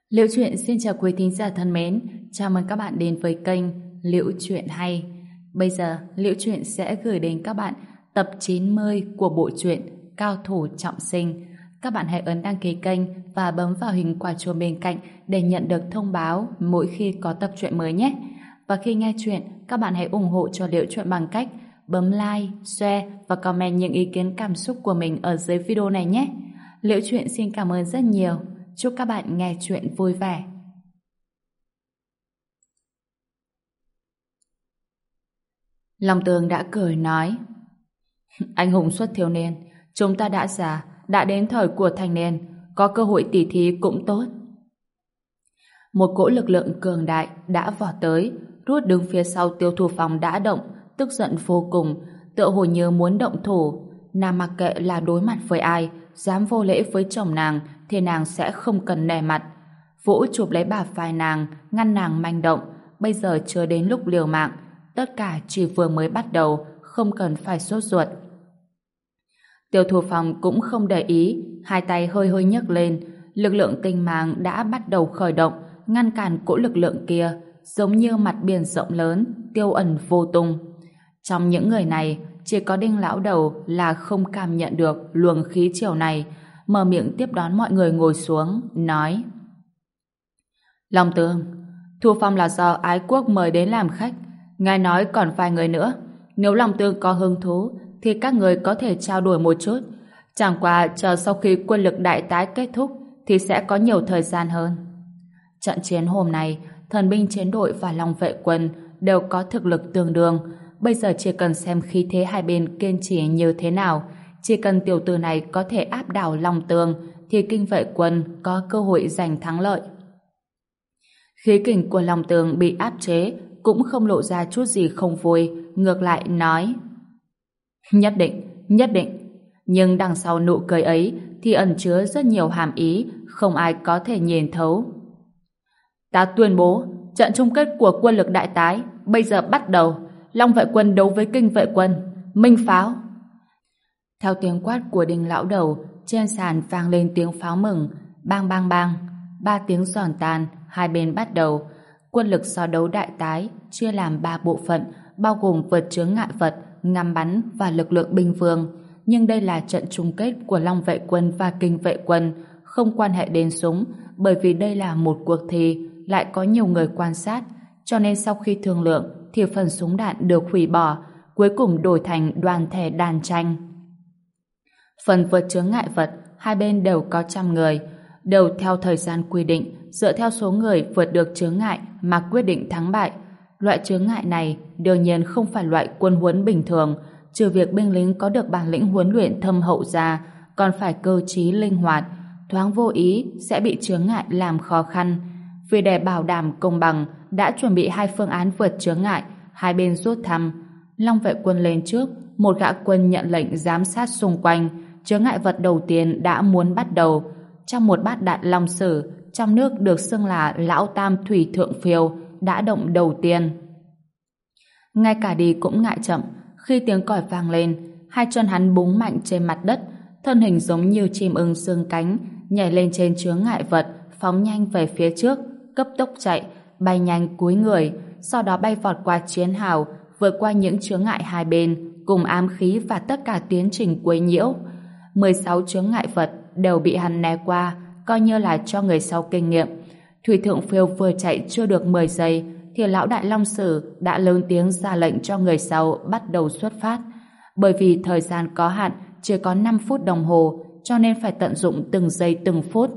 Liễu Chuyện xin chào quý thính giả thân mến, chào mừng các bạn đến với kênh Liễu Chuyện Hay. Bây giờ, Liễu Chuyện sẽ gửi đến các bạn tập 90 của bộ truyện Cao Thủ Trọng Sinh. Các bạn hãy ấn đăng ký kênh và bấm vào hình quả chuông bên cạnh để nhận được thông báo mỗi khi có tập truyện mới nhé. Và khi nghe chuyện, các bạn hãy ủng hộ cho Liễu Chuyện bằng cách bấm like, share và comment những ý kiến cảm xúc của mình ở dưới video này nhé. Liễu Chuyện xin cảm ơn rất nhiều. Chúc các bạn nghe chuyện vui vẻ. Long Tường đã cười nói: Anh hùng xuất thiếu niên, chúng ta đã già, đã đến thời của thành niên, có cơ hội tỉ thí cũng tốt. Một cỗ lực lượng cường đại đã vọt tới, rút đứng phía sau Tiêu Thu Phong đã động, tức giận vô cùng, tựa hồ như muốn động thủ. Nàng mặc kệ là đối mặt với ai, dám vô lễ với chồng nàng thì nàng sẽ không cần nể mặt. Vũ chụp lấy bả vai nàng, ngăn nàng manh động. Bây giờ chưa đến lúc liều mạng, tất cả chỉ vừa mới bắt đầu, không cần phải sốt ruột. Tiêu Thu Phong cũng không để ý, hai tay hơi hơi nhấc lên, lực lượng tinh mang đã bắt đầu khởi động, ngăn cản cỗ lực lượng kia, giống như mặt biển rộng lớn, tiêu ẩn vô tung. Trong những người này, chỉ có Đinh lão đầu là không cảm nhận được luồng khí chiều này, mở miệng tiếp đón mọi người ngồi xuống, nói: Long Tường, Thu Phong là do Ái Quốc mời đến làm khách, ngài nói còn vài người nữa, nếu Long Tường có hứng thú thì các người có thể trao đổi một chút, chẳng qua chờ sau khi quân lực đại tái kết thúc thì sẽ có nhiều thời gian hơn. Trận chiến hôm nay, thần binh chiến đội và Long vệ quân đều có thực lực tương đương. Bây giờ chỉ cần xem khí thế hai bên kiên trì như thế nào, chỉ cần tiểu tử này có thể áp đảo Long Tường thì kinh vệ quân có cơ hội giành thắng lợi. Khí kình của Long Tường bị áp chế cũng không lộ ra chút gì không vui, ngược lại nói: Nhất định, nhất định. Nhưng đằng sau nụ cười ấy thì ẩn chứa rất nhiều hàm ý, không ai có thể nhìn thấu. Ta tuyên bố, trận chung kết của quân lực đại tái bây giờ bắt đầu. Long vệ quân đấu với kinh vệ quân, minh pháo. Theo tiếng quát của Đinh lão đầu, trên sàn vang lên tiếng pháo mừng, bang bang bang, 3 tiếng giòn tan, hai bên bắt đầu. Quân lực so đấu đại tái chia làm 3 bộ phận, bao gồm vượt chướng ngại vật, ngắm bắn và lực lượng binh vương. Nhưng đây là trận chung kết của Long vệ quân và kinh vệ quân, không quan hệ đến súng, bởi vì đây là một cuộc thi, lại có nhiều người quan sát, cho nên sau khi thương lượng thì phần súng đạn được hủy bỏ, cuối cùng đổi thành đoàn thể đàn tranh. Phần vượt chướng ngại vật, hai bên đều có 100 người, đều theo thời gian quy định, dựa theo số người vượt được chướng ngại mà quyết định thắng bại. Loại chướng ngại này đương nhiên không phải loại quân huấn bình thường, trừ việc binh lính có được bản lĩnh huấn luyện thâm hậu ra, còn phải cơ trí linh hoạt, thoáng vô ý sẽ bị chướng ngại làm khó khăn. Vì để bảo đảm công bằng, đã chuẩn bị 2 phương án vượt chướng ngại, hai bên rút thăm. Long vệ quân lên trước, một gã quân nhận lệnh giám sát xung quanh. Chướng ngại vật đầu tiên đã muốn bắt đầu. Trong một bát đạn long sử, trong nước được xưng là Lão Tam Thủy Thượng Phiêu, đã động đầu tiên. Ngay cả đi cũng ngại chậm, khi tiếng còi vang lên, hai chân hắn búng mạnh trên mặt đất, thân hình giống như chim ưng xương cánh, nhảy lên trên chướng ngại vật, phóng nhanh về phía trước, cấp tốc chạy, bay nhanh cúi người, sau đó bay vọt qua chiến hào, vượt qua những chướng ngại hai bên, cùng ám khí và tất cả tiến trình quấy nhiễu. 16 chướng ngại vật đều bị hắn né qua, coi như là cho người sau kinh nghiệm. Thủy Thượng Phiêu vừa chạy chưa được 10 giây, thì lão đại Long Sử đã lớn tiếng ra lệnh cho người sau bắt đầu xuất phát. Bởi vì thời gian có hạn, chỉ có 5 phút đồng hồ, cho nên phải tận dụng từng giây từng phút.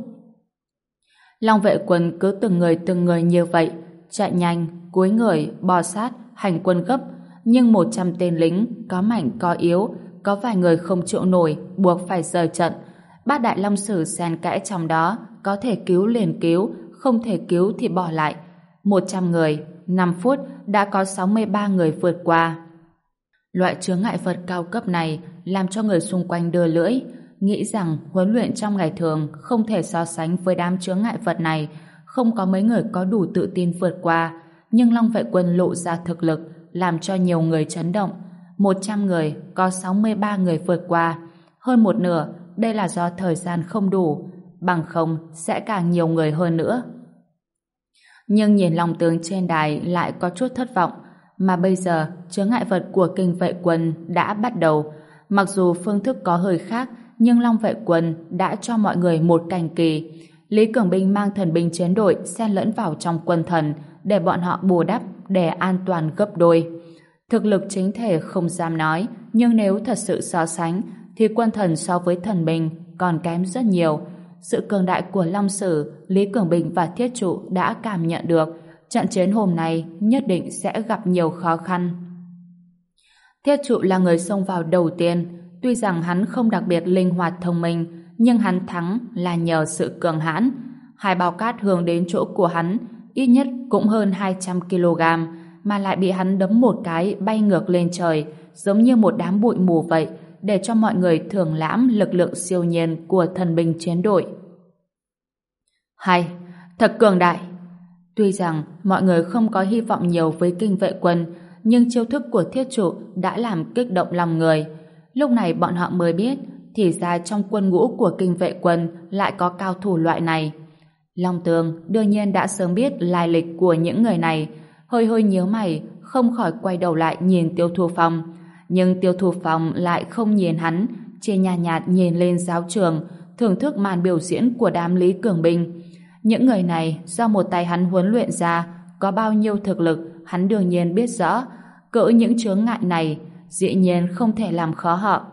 Long vệ quân cứ từng người như vậy, chạy nhanh, cúi người, bò sát, hành quân gấp, nhưng 100 tên lính, có mạnh có yếu, có vài người không chịu nổi, buộc phải rời trận. Bát đại Long Sử xen kẽ trong đó, có thể cứu liền cứu, không thể cứu thì bỏ lại. 100 người, 5 phút đã có 63 người vượt qua. Loại chướng ngại vật cao cấp này làm cho người xung quanh đưa lưỡi, nghĩ rằng huấn luyện trong ngày thường không thể so sánh với đám chướng ngại vật này, không có mấy người có đủ tự tin vượt qua. Nhưng Long vệ quân lộ ra thực lực, làm cho nhiều người chấn động. 100 người, có 63 người vượt qua. Hơn một nửa, đây là do thời gian không đủ, bằng không sẽ càng nhiều người hơn nữa. Nhưng nhìn lòng tướng trên đài lại có chút thất vọng, mà bây giờ chướng ngại vật của kinh vệ quân đã bắt đầu. Mặc dù phương thức có hơi khác, nhưng Long vệ quân đã cho mọi người một cảnh kỳ. Lý Cường Binh mang thần binh chiến đội xen lẫn vào trong quân thần để bọn họ bù đắp, để an toàn gấp đôi. Thực lực chính thể không dám nói, nhưng nếu thật sự so sánh thì quân thần so với thần binh còn kém rất nhiều. Sự cường đại của Long Sử, Lý Cường Binh và Thiết Trụ đã cảm nhận được trận chiến hôm nay nhất định sẽ gặp nhiều khó khăn. Thiết Trụ là người xông vào đầu tiên, tuy rằng hắn không đặc biệt linh hoạt thông minh, nhưng hắn thắng là nhờ sự cường hãn. Hai bao cát hướng đến chỗ của hắn, ít nhất cũng hơn 200 kg, mà lại bị hắn đấm một cái bay ngược lên trời, giống như một đám bụi mù vậy, để cho mọi người thưởng lãm lực lượng siêu nhiên của thần binh chiến đội. Hay, thật cường đại! Tuy rằng mọi người không có hy vọng nhiều với kinh vệ quân, nhưng chiêu thức của Thiết Trụ đã làm kích động lòng người. Lúc này bọn họ mới biết, thì ra trong quân ngũ của kinh vệ quân lại có cao thủ loại này. Long Tường đương nhiên đã sớm biết lai lịch của những người này, hơi hơi nhíu mày, không khỏi quay đầu lại nhìn Tiêu Thu Phong. Nhưng Tiêu Thu Phong lại không nhìn hắn, chỉ nhạt nhạt nhìn lên giáo trường, thưởng thức màn biểu diễn của đám Lý Cường Binh. Những người này do một tay hắn huấn luyện ra, có bao nhiêu thực lực hắn đương nhiên biết rõ. Cỡ những chướng ngại này dĩ nhiên không thể làm khó họ.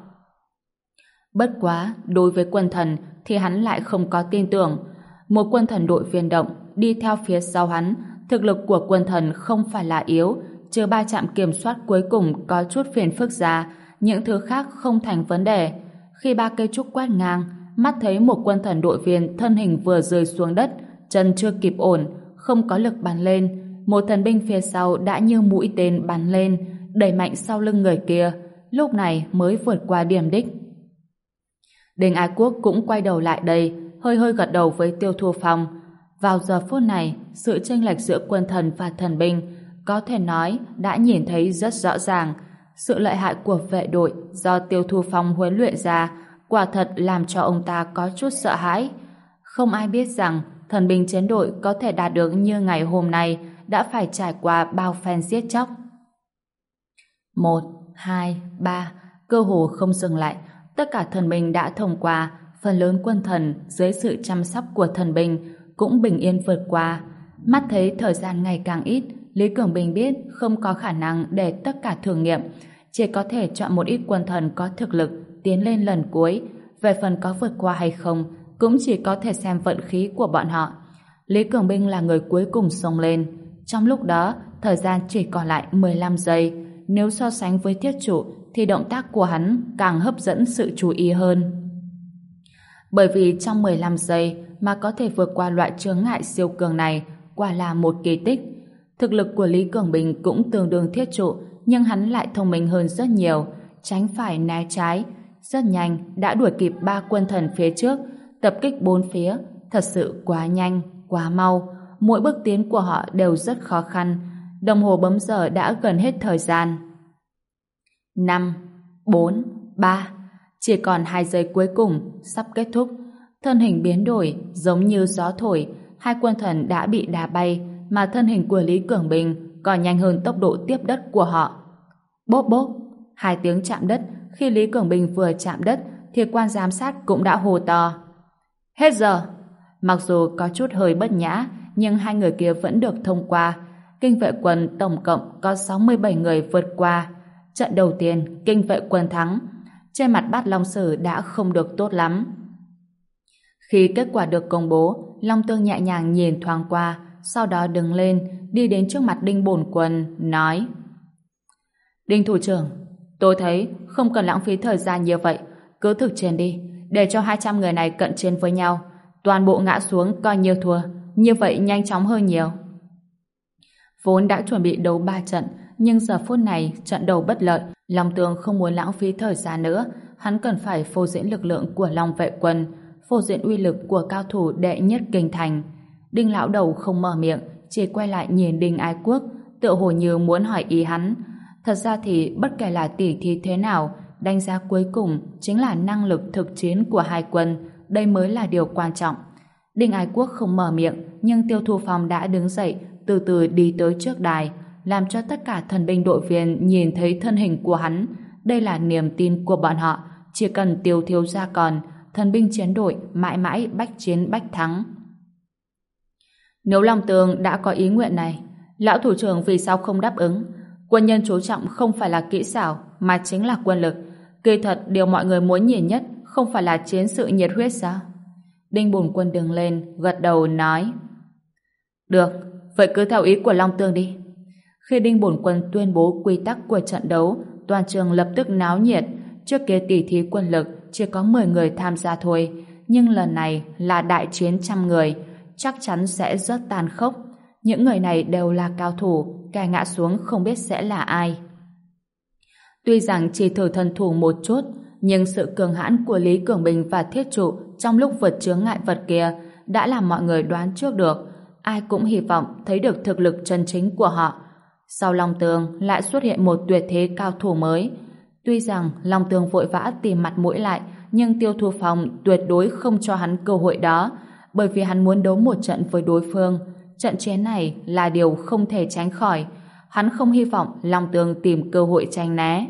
Bất quá, đối với quân thần thì hắn lại không có tin tưởng. Một quân thần đội viên động đi theo phía sau hắn, thực lực của quân thần không phải là yếu, trừ 3 trạm kiểm soát cuối cùng có chút phiền phức ra, những thứ khác không thành vấn đề. Khi 3 cây trúc quét ngang, mắt thấy một quân thần đội viên thân hình vừa rơi xuống đất, chân chưa kịp ổn, không có lực bắn lên, một thần binh phía sau đã như mũi tên bắn lên, đẩy mạnh sau lưng người kia, lúc này mới vượt qua điểm đích. Đinh Ái Quốc cũng quay đầu lại đây, hơi hơi gật đầu với Tiêu Thu Phong. Vào giờ phút này, sự chênh lệch giữa quân thần và thần binh có thể nói đã nhìn thấy rất rõ ràng. Sự lợi hại của vệ đội do Tiêu Thu Phong huấn luyện ra quả thật làm cho ông ta có chút sợ hãi. Không ai biết rằng thần binh chiến đội có thể đạt được như ngày hôm nay đã phải trải qua bao phen giết chóc. 1, 2, 3, cơ hồ không dừng lại, tất cả thần binh đã thông qua, phần lớn quân thần dưới sự chăm sóc của thần binh cũng bình yên vượt qua. Mắt thấy thời gian ngày càng ít, Lý Cường Bình biết không có khả năng để tất cả thử nghiệm, chỉ có thể chọn một ít quân thần có thực lực tiến lên lần cuối. Về phần có vượt qua hay không cũng chỉ có thể xem vận khí của bọn họ. Lý Cường Bình là người cuối cùng xông lên. Trong lúc đó, thời gian chỉ còn lại 15 giây. Nếu so sánh với Thiết Trụ thì động tác của hắn càng hấp dẫn sự chú ý hơn. Bởi vì trong 15 giây mà có thể vượt qua loại chướng ngại siêu cường này quả là một kỳ tích. Thực lực của Lý Cường Bình cũng tương đương Thiết Trụ, nhưng hắn lại thông minh hơn rất nhiều, tránh phải né trái. Rất nhanh đã đuổi kịp 3 quân thần phía trước, tập kích 4 phía, thật sự quá nhanh, quá mau. Mỗi bước tiến của họ đều rất khó khăn. Đồng hồ bấm giờ đã gần hết thời gian. 5, 4, 3, chỉ còn 2 giây cuối cùng, sắp kết thúc. Thân hình biến đổi, giống như gió thổi, 2 quân thần đã bị đá bay, mà thân hình của Lý Cường Bình còn nhanh hơn tốc độ tiếp đất của họ. Bốp bốp, 2 tiếng chạm đất. Khi Lý Cường Bình vừa chạm đất thì quan giám sát cũng đã hô to: hết giờ! Mặc dù có chút hơi bất nhã, nhưng 2 người kia vẫn được thông qua. Kinh vệ quân tổng cộng có 67 người vượt qua. Trận đầu tiên, kinh vệ quân thắng. Trên mặt Bát Long Sử đã không được tốt lắm. Khi kết quả được công bố, Long Tương nhẹ nhàng nhìn thoáng qua, sau đó đứng lên, đi đến trước mặt Đinh Bổn Quân, nói: Đinh thủ trưởng, tôi thấy không cần lãng phí thời gian như vậy, cứ thực chiến đi, để cho 200 người này cận chiến với nhau, toàn bộ ngã xuống coi như thua, như vậy nhanh chóng hơn nhiều. Vốn đã chuẩn bị đấu 3 trận, nhưng giờ phút này trận đầu bất lợi, Long Tương không muốn lãng phí thời gian nữa, hắn cần phải phô diễn lực lượng của Long vệ quân, phô diễn uy lực của cao thủ đệ nhất kinh thành. Đinh lão đầu không mở miệng, chỉ quay lại nhìn Đinh Ái Quốc, tựa hồ như muốn hỏi ý hắn. Thật ra thì bất kể là tỉ thí thế nào, đánh giá cuối cùng chính là năng lực thực chiến của hai quân, đây mới là điều quan trọng. Đinh Ái Quốc không mở miệng, nhưng Tiêu Thu Phong đã đứng dậy, từ từ đi tới trước đài, làm cho tất cả thần binh đội viên nhìn thấy thân hình của hắn. Đây là niềm tin của bọn họ, chỉ cần Tiêu thiếu gia còn, thần binh chiến đội mãi mãi bách chiến bách thắng. Nếu Long Tường đã có ý nguyện này, lão thủ trưởng vì sao không đáp ứng? Quân nhân chú trọng không phải là kỹ xảo, mà chính là quân lực. Kỳ thật, điều mọi người muốn nhìn nhất không phải là chiến sự nhiệt huyết sao? Đinh Bổn Quân đứng lên, gật đầu nói: Được, vậy cứ theo ý của Long Tường đi. Khi Đinh Bổn Quân tuyên bố quy tắc của trận đấu, toàn trường lập tức náo nhiệt. Trước kia tỷ thí quân lực chỉ có 10 người tham gia thôi, nhưng lần này là đại chiến trăm người, chắc chắn sẽ rất tàn khốc. Những người này đều là cao thủ, kẻ ngã xuống không biết sẽ là ai. Tuy rằng chỉ thử thân thủ một chút, nhưng sự cường hãn của Lý Cường Bình và Thiết Trụ trong lúc vượt chướng ngại vật kia đã làm mọi người đoán trước được. Ai cũng hy vọng thấy được thực lực chân chính của họ. Sau Long Tường lại xuất hiện một tuyệt thế cao thủ mới. Tuy rằng Long Tường vội vã tìm mặt mũi lại, nhưng Tiêu Thu Phong tuyệt đối không cho hắn cơ hội đó, bởi vì hắn muốn đấu một trận với đối phương. Trận chiến này là điều không thể tránh khỏi. Hắn không hy vọng Long Tường tìm cơ hội tránh né.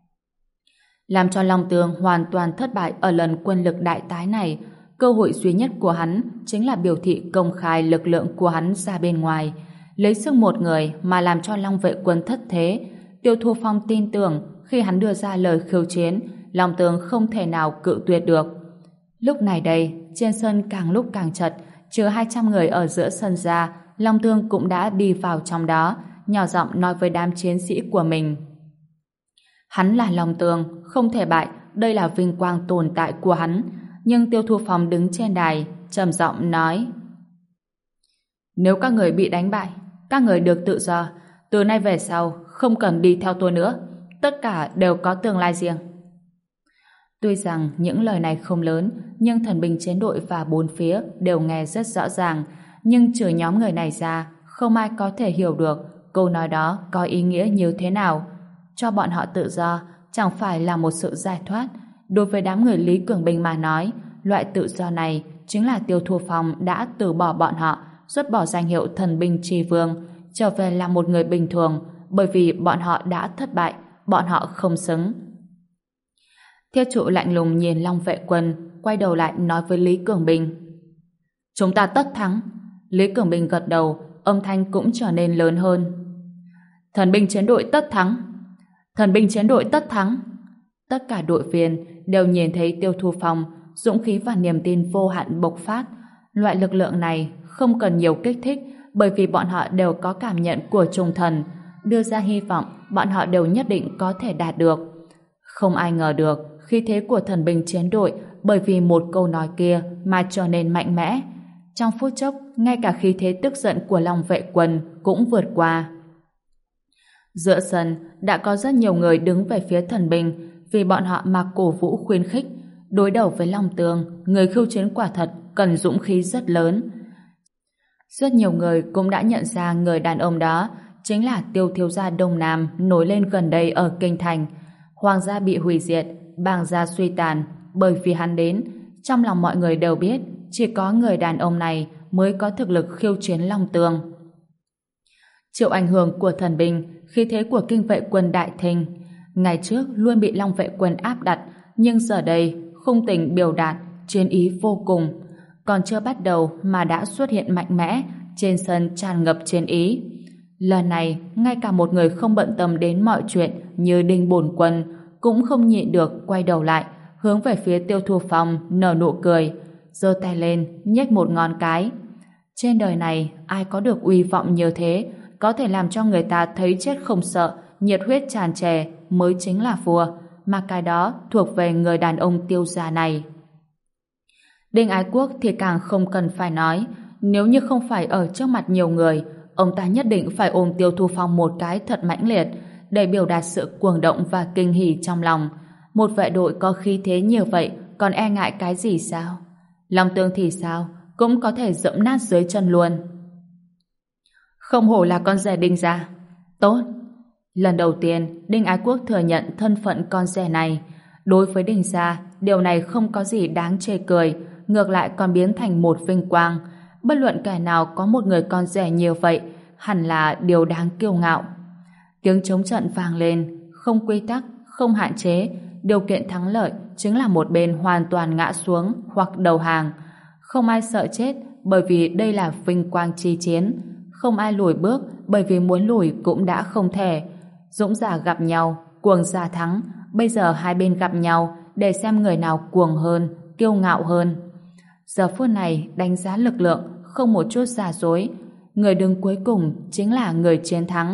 Làm cho Long Tường hoàn toàn thất bại ở lần quân lực đại tái này, cơ hội duy nhất của hắn chính là biểu thị công khai lực lượng của hắn ra bên ngoài, lấy sức một người mà làm cho Long Vệ Quân thất thế. Tiêu Thu Phong tin tưởng khi hắn đưa ra lời khiêu chiến, Long Tường không thể nào cự tuyệt được. Lúc này đây, trên sân càng lúc càng chật, trừ 200 người ở giữa sân ra, Long Tường cũng đã đi vào trong đó, nhỏ giọng nói với đám chiến sĩ của mình: Hắn là Long Tường, không thể bại, đây là vinh quang tồn tại của hắn. Nhưng Tiêu Thu Phong đứng trên đài, trầm giọng nói: Nếu các người bị đánh bại, các người được tự do, từ nay về sau không cần đi theo tôi nữa, tất cả đều có tương lai riêng. Tuy rằng những lời này không lớn, nhưng thần binh chiến đội và bốn phía đều nghe rất rõ ràng, nhưng trừ nhóm người này ra, không ai có thể hiểu được câu nói đó có ý nghĩa như thế nào. Cho bọn họ tự do chẳng phải là một sự giải thoát. Đối với đám người Lý Cường Bình mà nói, loại tự do này chính là Tiêu Thu Phong đã từ bỏ bọn họ, rút bỏ danh hiệu thần binh tri vương, trở về là một người bình thường, bởi vì bọn họ đã thất bại, bọn họ không xứng. Thiết Trụ lạnh lùng nhìn Long Vệ Quân, quay đầu lại nói với Lý Cường Bình: Chúng ta tất thắng. Lý Cường Bình gật đầu, âm thanh cũng trở nên lớn hơn: Thần binh chiến đội tất thắng. Thần binh chiến đội tất thắng. Tất cả đội viên đều nhìn thấy Tiêu Thu Phong, dũng khí và niềm tin vô hạn bộc phát. Loại lực lượng này không cần nhiều kích thích, bởi vì bọn họ đều có cảm nhận của trung thần, đưa ra hy vọng bọn họ đều nhất định có thể đạt được. Không ai ngờ được khí thế của thần binh chiến đội bởi vì một câu nói kia mà trở nên mạnh mẽ. Trong phút chốc, ngay cả khí thế tức giận của Long Vệ Quân cũng vượt qua. Giữa sân đã có rất nhiều người đứng về phía thần binh, vì bọn họ mà cổ vũ khuyến khích. Đối đầu với Long Tường, người khiêu chiến quả thật cần dũng khí rất lớn. Rất nhiều người cũng đã nhận ra người đàn ông đó chính là Tiêu thiếu gia Đông Nam nổi lên gần đây ở Kinh Thành. Hoàng gia bị hủy diệt, bàng gia suy tàn, bởi vì hắn đến. Trong lòng mọi người đều biết chỉ có người đàn ông này mới có thực lực khiêu chiến Long Tường. Chịu ảnh hưởng của thần binh, khí thế của Kinh Vệ Quân đại thịnh. Ngày trước luôn bị Long Vệ Quân áp đặt, nhưng giờ đây khung tình biểu đạt, chiến ý vô cùng. Còn chưa bắt đầu mà đã xuất hiện mạnh mẽ, trên sân tràn ngập chiến ý. Lần này, ngay cả một người không bận tâm đến mọi chuyện như Đinh Bổn Quân cũng không nhịn được quay đầu lại, hướng về phía Tiêu Thu Phong nở nụ cười, giơ tay lên, nhếch một ngón cái. Trên đời này, ai có được uy vọng như thế, có thể làm cho người ta thấy chết không sợ, nhiệt huyết tràn trề mới chính là vua, mà cái đó thuộc về người đàn ông Tiêu gia này. Đinh Ái Quốc thì càng không cần phải nói, nếu như không phải ở trước mặt nhiều người, ông ta nhất định phải ôm Tiêu Thu Phong một cái thật mãnh liệt, để biểu đạt sự cuồng động và kinh hỉ trong lòng. Một vệ đội có khí thế như vậy, còn e ngại cái gì sao? Long Tường thì sao? Cũng có thể dẫm nát dưới chân luôn. Không hổ là con rể Đinh gia. Tốt. Lần đầu tiên, Đinh Ái Quốc thừa nhận thân phận con rể này. Đối với Đinh gia, điều này không có gì đáng chê cười, ngược lại còn biến thành một vinh quang. Bất luận kẻ nào có một người con rể như vậy hẳn là điều đáng kiêu ngạo. Tiếng trống trận vang lên, không quy tắc, không hạn chế, điều kiện thắng lợi chính là một bên hoàn toàn ngã xuống hoặc đầu hàng. Không ai sợ chết bởi vì đây là vinh quang chi chiến, không ai lùi bước bởi vì muốn lùi cũng đã không thể. Dũng giả gặp nhau, cuồng giả thắng, bây giờ hai bên gặp nhau để xem người nào cuồng hơn, kiêu ngạo hơn. Giờ phút này đánh giá lực lượng không một chút giả dối, người đứng cuối cùng chính là người chiến thắng.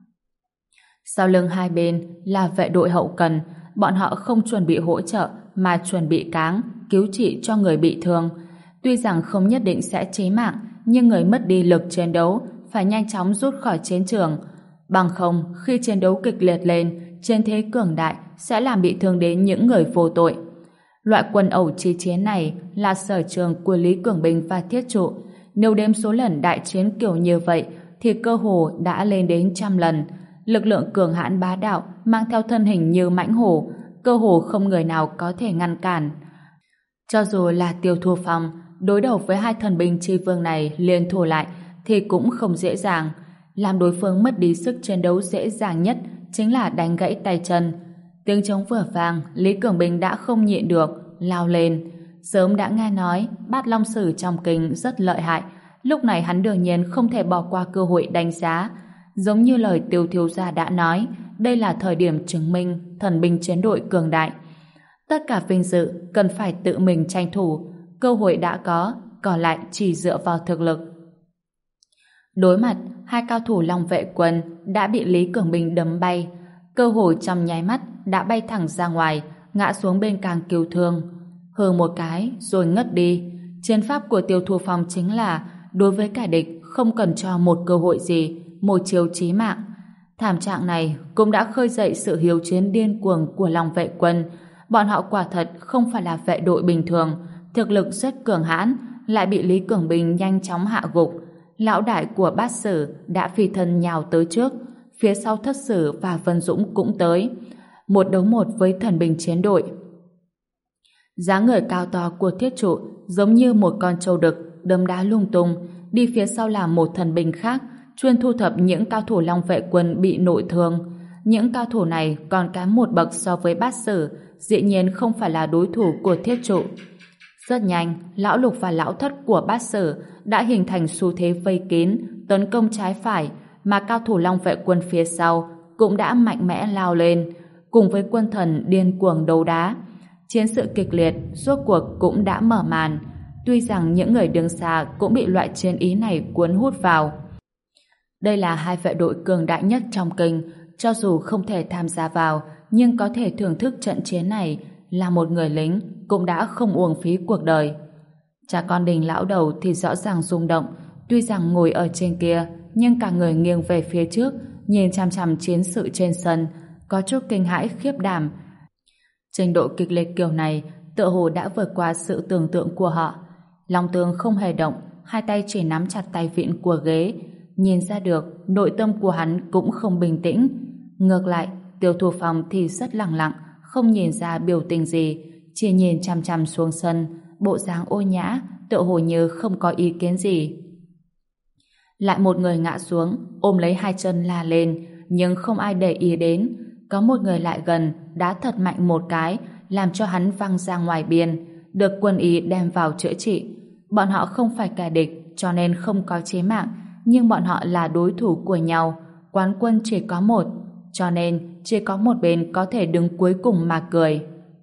Sau lưng hai bên là vệ đội hậu cần, bọn họ không chuẩn bị hỗ trợ mà chuẩn bị cáng, cứu trị cho người bị thương. Tuy rằng không nhất định sẽ chí mạng, nhưng người mất đi lực chiến đấu phải nhanh chóng rút khỏi chiến trường. Bằng không, khi chiến đấu kịch liệt lên, chiến thế cường đại sẽ làm bị thương đến những người vô tội. Loại quần ẩu chi chiến này là sở trường của Lý Cường Bình và Thiết Trụ. Nếu đếm số lần đại chiến kiểu như vậy thì cơ hồ đã lên đến 100 lần. Lực lượng cường hãn bá đạo mang theo thân hình như mãnh hổ, cơ hồ không người nào có thể ngăn cản. Cho dù là Tiêu Thu Phong đối đầu với hai thần binh chi vương này liên thủ lại thì cũng không dễ dàng. Làm đối phương mất đi sức chiến đấu dễ dàng nhất chính là đánh gãy tay chân. Tiếng trống vừa vang, Lý Cường Bình đã không nhịn được, lao lên. Sớm đã nghe nói Bát Long Sử trong kinh rất lợi hại, lúc này hắn đương nhiên không thể bỏ qua cơ hội đánh giá. Giống như lời Tiêu thiếu gia đã nói, đây là thời điểm chứng minh thần binh chiến đội cường đại. Tất cả vinh dự cần phải tự mình tranh thủ, cơ hội đã có, còn lại chỉ dựa vào thực lực. Đối mặt, hai cao thủ Long Vệ Quân đã bị Lý Cường Bình đấm bay, cơ hội trong nháy mắt đã bay thẳng ra ngoài, ngã xuống bên càng cứu thương. Hừ một cái rồi ngất đi. Chiến pháp của Tiêu Thu Phong chính là đối với kẻ địch không cần cho một cơ hội gì, một chiêu chí mạng. Thảm trạng này cũng đã khơi dậy sự hiếu chiến điên cuồng của Long Vệ Quân. Bọn họ quả thật không phải là vệ đội bình thường, thực lực rất cường hãn, lại bị Lý Cường Bình nhanh chóng hạ gục. Lão đại của Bát Sử đã phi thân nhào tới trước, phía sau Thất Sử và Vân Dũng cũng tới. Một đấu một với thần binh chiến đội. Dáng người cao to của Thiết Trụ giống như một con trâu đực đấm đá lung tung, đi phía sau là một thần binh khác chuyên thu thập những cao thủ Long Vệ Quân bị nội thương. Những cao thủ này còn kém một bậc so với Bát Sử, dĩ nhiên không phải là đối thủ của Thiết Trụ. Rất nhanh, Lão Lục và Lão Thất của Bát Sử đã hình thành xu thế vây kín, tấn công trái phải, mà cao thủ Long Vệ Quân phía sau cũng đã mạnh mẽ lao lên, cùng với quân thần điên cuồng đấu đá. Chiến sự kịch liệt rốt cuộc cũng đã mở màn. Tuy rằng những người đứng xa cũng bị loại chiến ý này cuốn hút vào. Đây là hai vệ đội cường đại nhất trong kinh, cho dù không thể tham gia vào, nhưng có thể thưởng thức trận chiến này, là một người lính cũng đã không uổng phí cuộc đời. Cha con Đình lão đầu thì rõ ràng rung động, tuy rằng ngồi ở trên kia, nhưng cả người nghiêng về phía trước, nhìn chằm chằm chiến sự trên sân, có chút kinh hãi khiếp đảm. Trình độ kịch liệt kiểu này tựa hồ đã vượt qua sự tưởng tượng của họ. Long Tương không hề động, hai tay chỉ nắm chặt tay vịn của ghế. Nhìn ra được nội tâm của hắn cũng không bình tĩnh. Ngược lại, Tiêu Thu Phong thì rất lặng lặng, không nhìn ra biểu tình gì, chỉ nhìn chằm chằm xuống sân, bộ dáng ô nhã, tựa hồ như không có ý kiến gì. Lại một người ngã xuống, ôm lấy hai chân la lên, nhưng không ai để ý đến. Có một người lại gần, đá thật mạnh một cái, làm cho hắn văng ra ngoài biên, được quân y đem vào chữa trị. Bọn họ không phải kẻ địch, cho nên không có chí mạng, nhưng bọn họ là đối thủ của nhau. Quán quân chỉ có một, cho nên chỉ có một bên có thể đứng cuối cùng mà cười.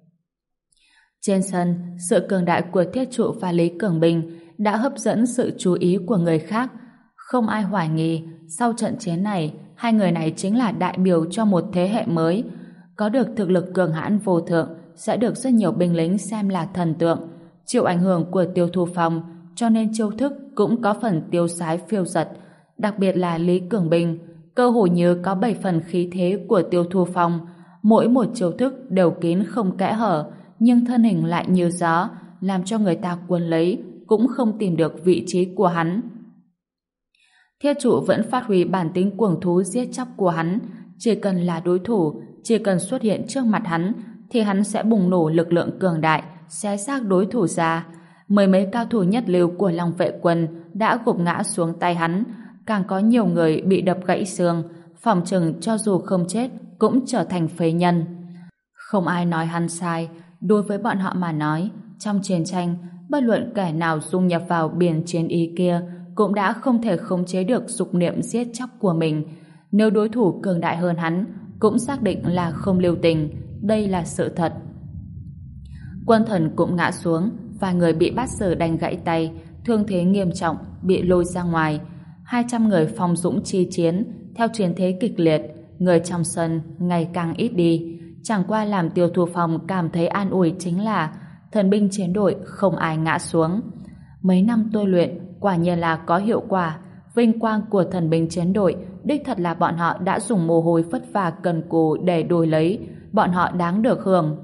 Trên sân, sự cường đại của Thiết Trụ và Lý Cường Bình đã hấp dẫn sự chú ý của người khác. Không ai hoài nghi, sau trận chiến này, hai người này chính là đại biểu cho một thế hệ mới. Có được thực lực cường hãn vô thượng, sẽ được rất nhiều binh lính xem là thần tượng. Chịu ảnh hưởng của Tiêu Thu Phong, cho nên chiêu thức cũng có phần tiêu sái phiêu dật. Đặc biệt là Lý Cường Bình, cơ hồ như có 7 phần khí thế của Tiêu Thu Phong. Mỗi một chiêu thức đều kín không kẽ hở, nhưng thân hình lại như gió, làm cho người ta cuốn lấy, cũng không tìm được vị trí của hắn. Thiết Trụ vẫn phát huy bản tính cuồng thú giết chóc của hắn, chỉ cần là đối thủ, chỉ cần xuất hiện trước mặt hắn, thì hắn sẽ bùng nổ lực lượng cường đại, xé xác đối thủ ra. Mười mấy cao thủ nhất lưu của Long Vệ Quân đã gục ngã xuống tay hắn, càng có nhiều người bị đập gãy xương, phỏng chừng cho dù không chết cũng trở thành phế nhân. Không ai nói hắn sai, đối với bọn họ mà nói, trong chiến tranh, bất luận kẻ nào dung nhập vào biển chiến ý kia cũng đã không thể khống chế được dục niệm giết chóc của mình. Nếu đối thủ cường đại hơn hắn, cũng xác định là không lưu tình, đây là sự thật. Quân Thần cũng ngã xuống, vài người bị Bát Sử đánh gãy tay, thương thế nghiêm trọng, bị lôi ra ngoài. 200 người phong dũng chi chiến, theo chiến thế kịch liệt, người trong sân ngày càng ít đi. Chẳng qua làm Tiêu Thu Phong cảm thấy an ủi chính là thần binh chiến đội không ai ngã xuống. Mấy năm tôi luyện quả nhiên là có hiệu quả. Vinh quang của thần binh chiến đội đích thật là bọn họ đã dùng mồ hôi vất vả cần cù để đổi lấy, bọn họ đáng được hưởng.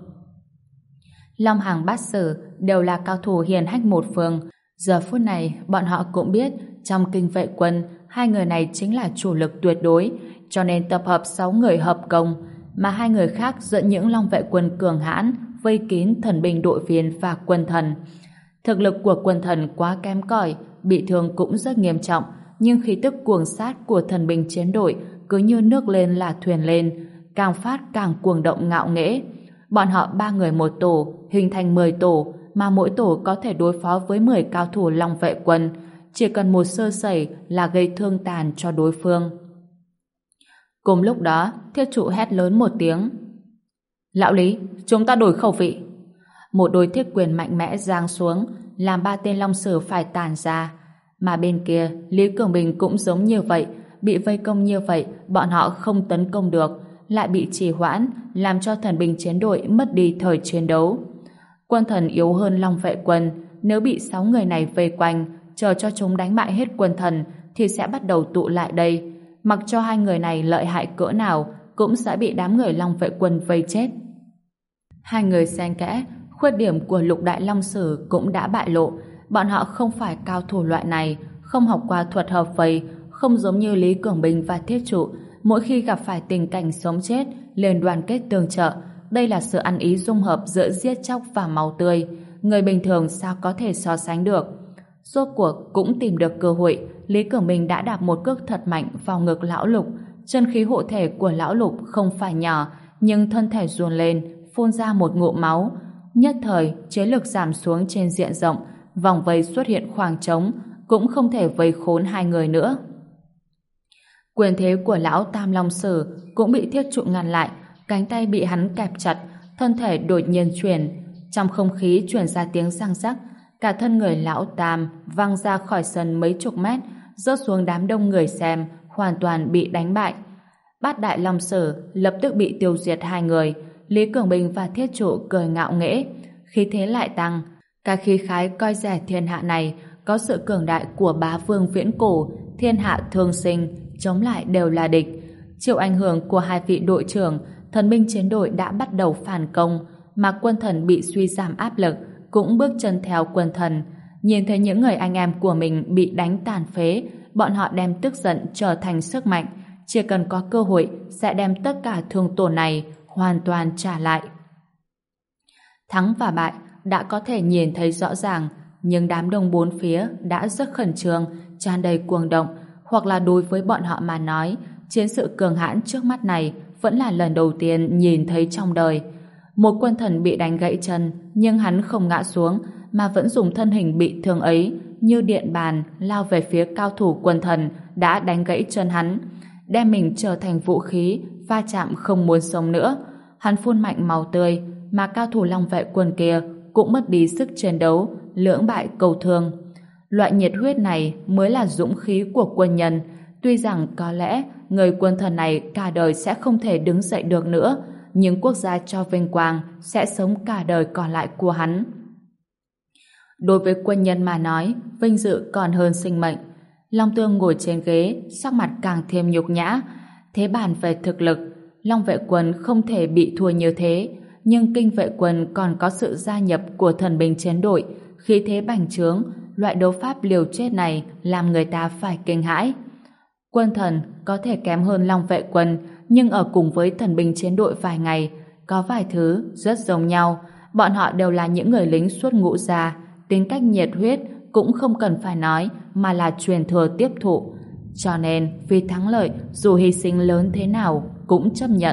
Long Hằng Bát Sử đều là cao thủ hiền hách một phương. Giờ phút này bọn họ cũng biết trong kinh vệ quân hai người này chính là chủ lực tuyệt đối, cho nên tập hợp 6 người hợp công, mà hai người khác dẫn những Long vệ quân cường hãn vây kín thần binh đội viên và quân thần. Thực lực của quân thần quá kém cỏi, bị thương cũng rất nghiêm trọng, nhưng khí tức cuồng sát của thần binh chiến đội cứ như nước lên là thuyền lên, càng phát càng cuồng động ngạo nghễ. Bọn họ 3 người một tổ, hình thành 10 tổ, mà mỗi tổ có thể đối phó với 10 cao thủ Long vệ quân, chỉ cần một sơ sẩy là gây thương tàn cho đối phương. Cùng lúc đó, Thiết Trụ hét lớn một tiếng: "Lão Lý, chúng ta đổi khẩu vị!" Một đôi thiết quyền mạnh mẽ giáng xuống, làm 3 tên Long Sử phải tàn ra. Mà bên kia, Lý Cường Bình cũng giống như vậy, bị vây công như vậy, bọn họ không tấn công được, lại bị trì hoãn, làm cho thần binh chiến đội mất đi thời chiến đấu. Quân thần yếu hơn Long vệ quân, nếu bị 6 người này vây quanh, chờ cho chúng đánh bại hết quân thần, thì sẽ bắt đầu tụ lại đây. Mặc cho hai người này lợi hại cỡ nào, cũng sẽ bị đám người Long vệ quân vây chết. Hai người xen kẽ, khuyết điểm của Lục Đại Long Sử cũng đã bại lộ. Bọn họ không phải cao thủ loại này, không học qua thuật hợp vây, không giống như Lý Cường Bình và Thiết Trụ, mỗi khi gặp phải tình cảnh sống chết liền đoàn kết tương trợ. Đây là sự ăn ý dung hợp giữa giết chóc và máu tươi, người bình thường sao có thể so sánh được. Rốt cuộc cũng tìm được cơ hội, Lý Cường Bình đã đạp một cước thật mạnh vào ngực Lão Lục. Chân khí hộ thể của Lão Lục không phải nhỏ, nhưng thân thể run lên, phun ra một ngụm máu. Nhất thời chiến lực giảm xuống trên diện rộng, vòng vây xuất hiện khoảng trống, cũng không thể vây khốn hai người nữa. Quyền thế của Lão Tam Long Sử cũng bị Thiết Trụ ngăn lại, cánh tay bị hắn kẹp chặt, thân thể đột nhiên chuyển, trong không khí truyền ra tiếng răng rắc, cả thân người Lão Tam văng ra khỏi sân mấy chục mét, rớt xuống đám đông người xem, hoàn toàn bị đánh bại. Bát Đại Long Sử lập tức bị tiêu diệt hai người. Lý Cường Bình và Thiết Trụ cười ngạo nghễ, khí thế lại tăng. Cái khí khái coi rẻ thiên hạ này có sự cường đại của bá vương viễn cổ, thiên hạ thương sinh, chống lại đều là địch. Chịu ảnh hưởng của hai vị đội trưởng, thần binh chiến đội đã bắt đầu phản công, mà quân thần bị suy giảm áp lực cũng bước chân theo quân thần. Nhìn thấy những người anh em của mình bị đánh tàn phế, bọn họ đem tức giận trở thành sức mạnh, chỉ cần có cơ hội sẽ đem tất cả thương tổn này hoàn toàn trả lại. Thắng và bại đã có thể nhìn thấy rõ ràng, nhưng đám đông bốn phía đã rất khẩn trương, tràn đầy cuồng động, hoặc là đối với bọn họ mà nói, chiến sự cường hãn trước mắt này vẫn là lần đầu tiên nhìn thấy trong đời. Một quân thần bị đánh gãy chân, nhưng hắn không ngã xuống, mà vẫn dùng thân hình bị thương ấy như điện bàn lao về phía cao thủ quân thần đã đánh gãy chân hắn, đem mình trở thành vũ khí, va chạm không muốn sống nữa. Hắn phun mạnh máu tươi, mà cao thủ Long vệ quân kia cũng mất đi sức chiến đấu, lưỡng bại cầu thương. Loại nhiệt huyết này mới là dũng khí của quân nhân. Tuy rằng có lẽ người quân thần này cả đời sẽ không thể đứng dậy được nữa, nhưng quốc gia cho vinh quang sẽ sống cả đời còn lại của hắn. Đối với quân nhân mà nói, vinh dự còn hơn sinh mệnh. Long Tương ngồi trên ghế, sắc mặt càng thêm nhục nhã. Thế bàn về thực lực, Long vệ quân không thể bị thua như thế, nhưng kinh vệ quân còn có sự gia nhập của thần binh chiến đội, khí thế bành trướng. Loại đấu pháp liều chết này làm người ta phải kinh hãi. Quân thần có thể kém hơn Long vệ quân, nhưng ở cùng với thần binh chiến đội vài ngày, có vài thứ rất giống nhau. Bọn họ đều là những người lính xuất ngũ gia, tính cách nhiệt huyết, cũng không cần phải nói mà là truyền thừa tiếp thụ. Cho nên vì thắng lợi dù hy sinh lớn thế nào cũng chấp nhận.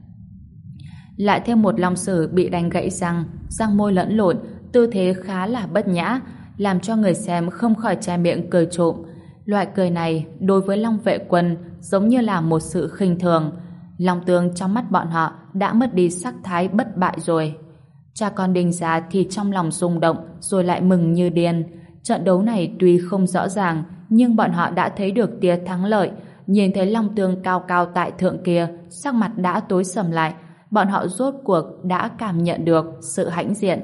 Lại thêm một Long Sử bị đánh gãy răng môi lẫn lộn, tư thế khá là bất nhã, làm cho người xem không khỏi che miệng cười trộm. Loại cười này đối với Long Vệ Quân giống như là một sự khinh thường. Long Tương trong mắt bọn họ đã mất đi sắc thái bất bại rồi. Cha con Đinh Gia thì trong lòng rung động rồi lại mừng như điên. Trận đấu này tuy không rõ ràng nhưng bọn họ đã thấy được tia thắng lợi. Nhìn thấy Long Tương cao cao tại thượng kia, sắc mặt đã tối sầm lại. Bọn họ rốt cuộc đã cảm nhận được sự hãnh diện.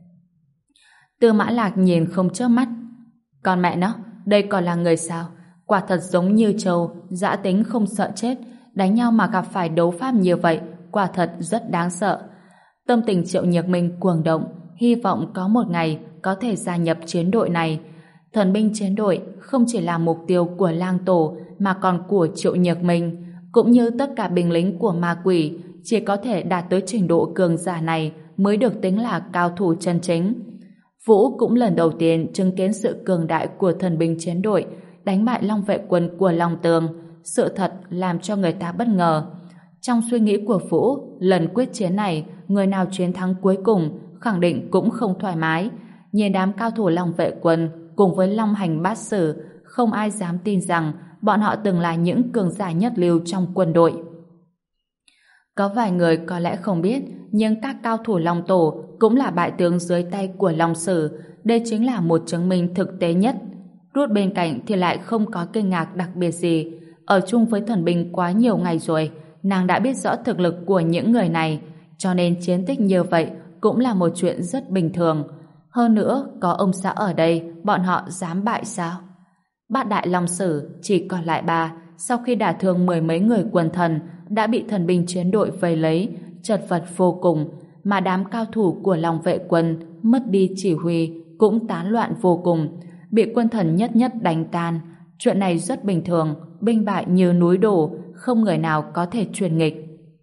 Tư Mã Lạc nhìn không chớp mắt. Còn mẹ nó, đây còn là người sao? Quả thật giống như trâu, dã tính không sợ chết, đánh nhau mà gặp phải đấu pháp như vậy, quả thật rất đáng sợ. Tâm tình Triệu Nhược Minh cuồng động, hy vọng có một ngày có thể gia nhập chiến đội này. Thần binh chiến đội không chỉ là mục tiêu của Lang Tổ mà còn của Triệu Nhược Minh, cũng như tất cả binh lính của ma quỷ, chỉ có thể đạt tới trình độ cường giả này mới được tính là cao thủ chân chính. Vũ cũng lần đầu tiên chứng kiến sự cường đại của thần binh chiến đội, đánh bại Long Vệ Quân của Long Tường. Sự thật làm cho người ta bất ngờ. Trong suy nghĩ của Vũ, lần quyết chiến này, người nào chiến thắng cuối cùng khẳng định cũng không thoải mái. Nhìn đám cao thủ Long Vệ Quân cùng với Long Hành Bát Sử, không ai dám tin rằng bọn họ từng là những cường giả nhất lưu trong quân đội. Có vài người có lẽ không biết, nhưng các cao thủ Long Tổ cũng là bại tướng dưới tay của Long Sử. Đây chính là một chứng minh thực tế nhất. Rút bên cạnh thì lại không có kinh ngạc đặc biệt gì. Ở chung với thần binh quá nhiều ngày rồi, nàng đã biết rõ thực lực của những người này, cho nên chiến tích như vậy cũng là một chuyện rất bình thường. Hơn nữa, có ông xã ở đây, bọn họ dám bại sao? Bát đại Long Sử chỉ còn lại 3, sau khi đả thương 10 mấy người quần thần, đã bị thần binh chiến đội vây lấy, chật vật vô cùng, mà đám cao thủ của Long Vệ Quân mất đi chỉ huy, cũng tán loạn vô cùng, bị quân thần nhất nhất đánh tan. Chuyện này rất bình thường, binh bại như núi đổ, không người nào có thể truyền nghịch.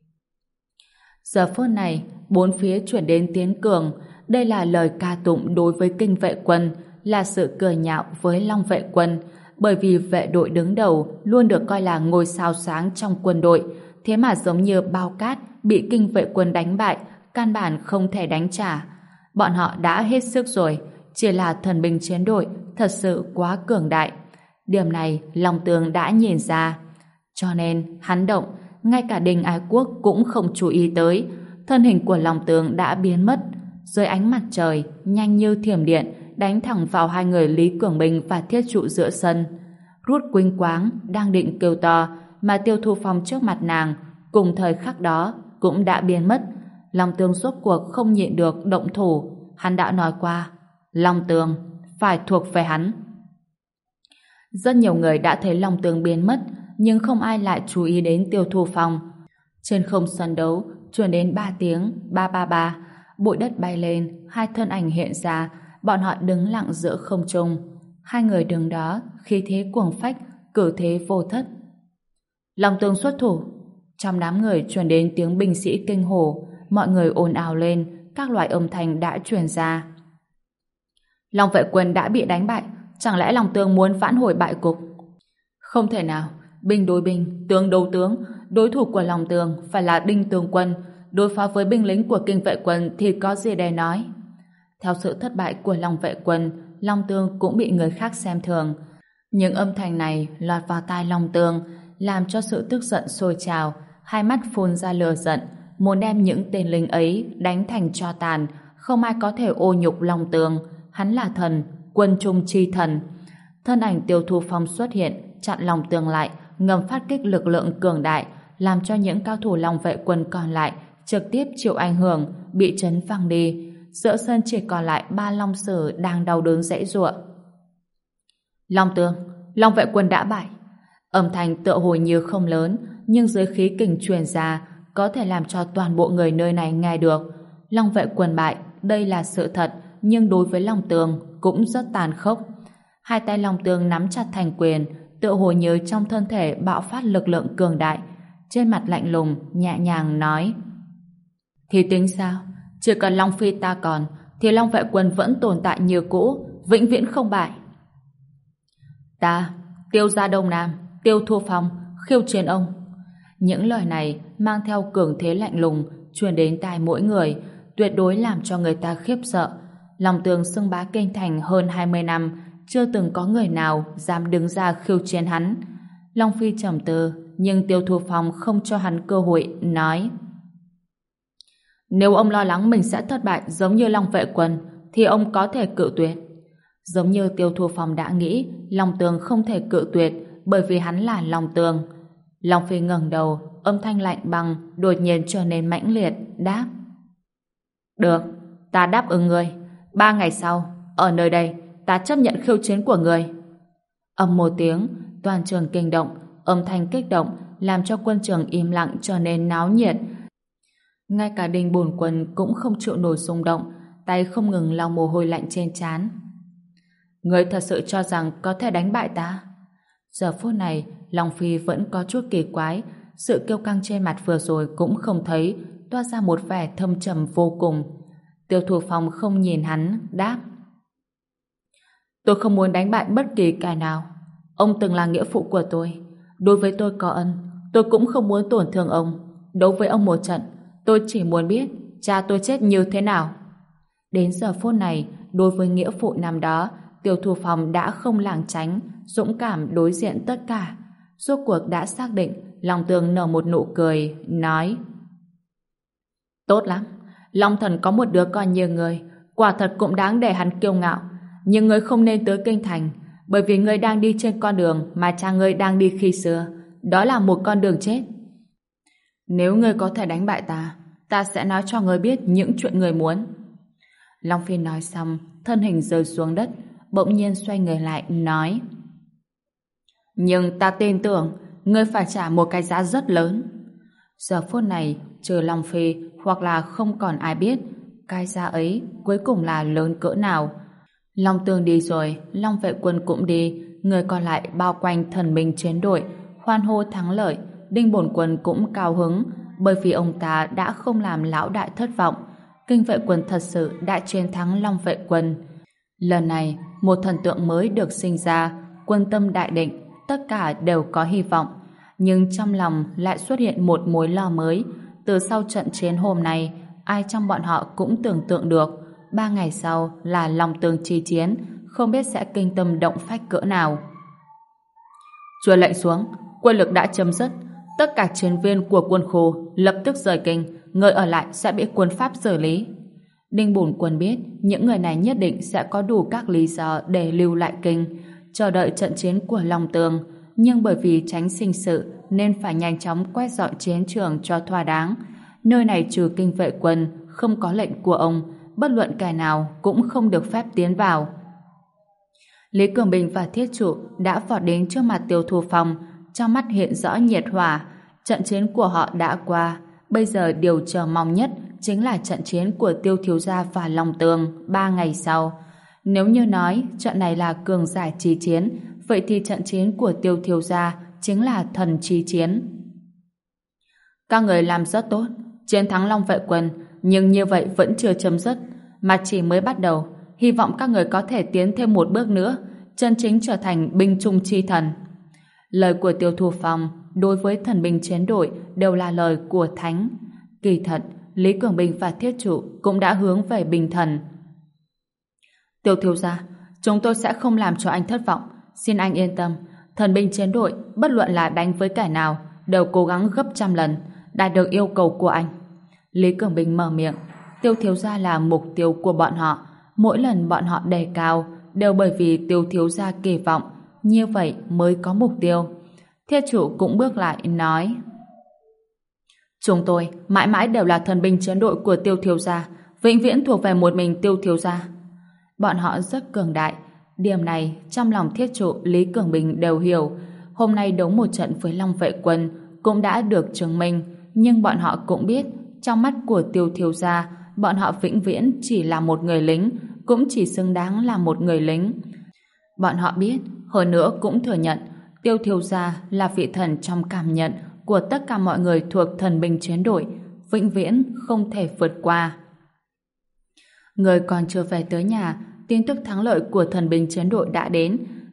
Giờ phút này, bốn phía chuyển đến tiếng cường, đây là lời ca tụng đối với Kinh Vệ Quân, là sự cười nhạo với Long Vệ Quân, bởi vì vệ đội đứng đầu luôn được coi là ngôi sao sáng trong quân đội, thế mà giống như bao cát bị Kinh Vệ Quân đánh bại, căn bản không thể đánh trả. Bọn họ đã hết sức rồi, chỉ là thần binh chiến đội thật sự quá cường đại. Điểm này Long Tường đã nhìn ra, cho nên hắn động, ngay cả Đinh Ái Quốc cũng không chú ý tới. Thân hình của Long Tường đã biến mất, dưới ánh mặt trời nhanh như thiểm điện đánh thẳng vào hai người Lý Cường Bình và Thiết Trụ giữa sân. Rút Quỳnh Quáng đang định kêu to, mà Tiêu Thu Phong trước mặt nàng cùng thời khắc đó cũng đã biến mất. Long Tường rốt cuộc không nhịn được động thủ. Hắn đã nói qua, Long Tường phải thuộc về hắn. Rất nhiều người đã thấy Long Tường biến mất, nhưng không ai lại chú ý đến Tiêu Thu Phong. Trên không sân đấu truyền đến 3 tiếng ba ba ba, bụi đất bay lên, hai thân ảnh hiện ra, bọn họ đứng lặng giữa không trung. Hai người đứng đó, khí thế cuồng phách, cử thế vô thất. Long Tường xuất thủ. Trong đám người truyền đến tiếng binh sĩ kinh hô, mọi người ồn ào lên, các loại âm thanh đã truyền ra. Long Vệ Quân đã bị đánh bại, chẳng lẽ Long Tường muốn vãn hồi bại cục? Không thể nào, binh đối binh, tướng đấu tướng, đối thủ của Long Tường phải là Đinh Tường Quân, đối phó với binh lính của Kinh Vệ Quân thì có gì để nói. Theo sự thất bại của Long Vệ Quân, Long Tường cũng bị người khác xem thường. Những âm thanh này lọt vào tai Long Tường, làm cho sự tức giận sôi trào, hai mắt phun ra lửa giận, muốn đem những tên lính ấy đánh thành tro tàn. Không ai có thể ô nhục Long Tường, hắn là thần, quân trung chi thần. Thân ảnh Tiêu Thu Phong xuất hiện, chặn Long Tường lại, ngầm phát kích lực lượng cường đại, làm cho những cao thủ Long Vệ Quân còn lại trực tiếp chịu ảnh hưởng, bị chấn văng đi. Giữa sân chỉ còn lại 3 Long Sử đang đau đớn giãy giụa. Long Tường, Long Vệ Quân đã bại. Âm thanh tựa hồ như không lớn, nhưng dưới khí kình truyền ra có thể làm cho toàn bộ người nơi này nghe được. Long Vệ Quân bại, đây là sự thật, nhưng đối với Long Tường cũng rất tàn khốc. Hai tay Long Tường nắm chặt thành quyền, tựa hồ như trong thân thể bạo phát lực lượng cường đại. Trên mặt lạnh lùng, nhẹ nhàng nói: Thì tính sao? Chỉ cần Long Phi ta còn, thì Long Vệ Quân vẫn tồn tại như cũ, vĩnh viễn không bại. Ta, Tiêu gia Đông Nam, Tiêu Thu Phong, khiêu chiến ông. Những lời này mang theo cường thế lạnh lùng truyền đến tai mỗi người, tuyệt đối làm cho người ta khiếp sợ. Long Tường xưng bá kinh thành hơn 20 năm, chưa từng có người nào dám đứng ra khiêu chiến hắn. Long Phi trầm tư, nhưng Tiêu Thu Phong không cho hắn cơ hội, nói: nếu ông lo lắng mình sẽ thất bại giống như Long Vệ Quân, thì ông có thể cự tuyệt. Giống như Tiêu Thu Phong đã nghĩ, Long Tường không thể cự tuyệt, bởi vì hắn là Long Tường. Long Phi ngẩng đầu, âm thanh lạnh băng đột nhiên trở nên mãnh liệt, đáp: được, ta đáp ứng ngươi. 3 ngày sau, ở nơi đây, ta chấp nhận khiêu chiến của ngươi. Ầm một tiếng, toàn trường kinh động, âm thanh kích động làm cho quân trường im lặng trở nên náo nhiệt. Ngay cả Đinh Bổn Quân cũng không chịu nổi xung động, tay không ngừng lau mồ hôi lạnh trên trán. Ngươi thật sự cho rằng có thể đánh bại ta? Giờ phút này, Long Phi vẫn có chút kỳ quái, sự kiêu căng trên mặt vừa rồi cũng không thấy, toát ra một vẻ thâm trầm vô cùng. Tiêu Thu Phong không nhìn hắn, đáp: tôi không muốn đánh bại bất kỳ kẻ nào. Ông từng là nghĩa phụ của tôi. Đối với tôi có ân, tôi cũng không muốn tổn thương ông. Đấu với ông một trận, tôi chỉ muốn biết cha tôi chết như thế nào. Đến giờ phút này, đối với nghĩa phụ năm đó, Tiêu Thu Phong đã không lảng tránh, dũng cảm đối diện tất cả. Rốt cuộc đã xác định, Long Tường nở một nụ cười, nói: tốt lắm, Long Thần có một đứa con như người, quả thật cũng đáng để hắn kiêu ngạo. Nhưng ngươi không nên tới kinh thành, bởi vì ngươi đang đi trên con đường mà cha ngươi đang đi khi xưa. Đó là một con đường chết. Nếu ngươi có thể đánh bại ta, ta sẽ nói cho ngươi biết những chuyện ngươi muốn. Long Phi nói xong, thân hình rơi xuống đất, bỗng nhiên xoay người lại, nói: nhưng ta tin tưởng ngươi phải trả một cái giá rất lớn. Giờ phút này, trừ Long Phi hoặc là không còn ai biết cái giá ấy cuối cùng là lớn cỡ nào. Long Tường đi rồi, Long Vệ Quân cũng đi, người còn lại bao quanh thần binh chiến đội, hoan hô thắng lợi. Đinh Bổn Quân cũng cao hứng, bởi vì ông ta đã không làm lão đại thất vọng. Kinh Vệ Quân thật sự đã chiến thắng Long Vệ Quân. Lần này, một thần tượng mới được sinh ra, quân tâm đại định, tất cả đều có hy vọng. Nhưng trong lòng lại xuất hiện một mối lo mới. Từ sau trận chiến hôm nay, ai trong bọn họ cũng tưởng tượng được 3 ngày sau là Long Tường chi chiến, không biết sẽ kinh tâm động phách cỡ nào. Truyền lệnh xuống, quân lực đã chấm dứt, tất cả chiến viên của quân khu lập tức rời kinh, người ở lại sẽ bị quân Pháp xử lý. Đinh Bổn Quân biết những người này nhất định sẽ có đủ các lý do để lưu lại kinh, chờ đợi trận chiến của Long Tường, nhưng bởi vì tránh sinh sự nên phải nhanh chóng quét dọn chiến trường cho thỏa đáng. Nơi này trừ Kinh Vệ Quân, không có lệnh của ông, bất luận kẻ nào cũng không được phép tiến vào. Lý Cường Bình và Thiết Trụ đã vọt đến trước mặt Tiêu Thu Phong, trong mắt hiện rõ nhiệt hỏa. Trận chiến của họ đã qua, bây giờ điều chờ mong nhất chính là trận chiến của Tiêu Thiếu Gia và Long Tường 3 ngày sau. Nếu như nói trận này là cường giả chi chiến, vậy thì trận chiến của Tiêu Thiếu Gia chính là thần chi chiến. Các người làm rất tốt, chiến thắng Long Vệ Quân, nhưng như vậy vẫn chưa chấm dứt, mà chỉ mới bắt đầu. Hy vọng các người có thể tiến thêm một bước nữa, chân chính trở thành binh trung chi thần. Lời của Tiêu Thu Phong đối với thần binh chiến đội đều là lời của thánh. Kỳ thật, Lý Cường Bình và Thiết Trụ cũng đã hướng về bình thần. Tiêu Thiếu Gia, chúng tôi sẽ không làm cho anh thất vọng, xin anh yên tâm. Thần binh chiến đội, bất luận là đánh với kẻ nào, đều cố gắng gấp trăm lần, đạt được yêu cầu của anh. Lý Cường Bình mở miệng. Tiêu Thiếu Gia là mục tiêu của bọn họ. Mỗi lần bọn họ đề cao đều bởi vì Tiêu Thiếu Gia kỳ vọng, như vậy mới có mục tiêu. Thiết Trụ cũng bước lại nói: chúng tôi mãi mãi đều là thần binh chiến đội của Tiêu Thiếu Gia, vĩnh viễn thuộc về một mình Tiêu Thiếu Gia. Bọn họ rất cường đại, điểm này trong lòng Thiết Trụ, Lý Cường Bình đều hiểu. Hôm nay đấu một trận với Long Vệ Quân cũng đã được chứng minh, nhưng bọn họ cũng biết trong mắt của Tiêu Thiếu Gia, bọn họ vĩnh viễn chỉ là một người lính, cũng chỉ xứng đáng là một người lính. Bọn họ biết, hơn nữa cũng thừa nhận, Tiêu Thiếu Gia là vị thần trong cảm nhận của tất cả mọi người thuộc thần binh chiến đội, vĩnh viễn không thể vượt qua. Người còn chưa về tới nhà, tin tức thắng lợi của thần binh chiến đội đã đến.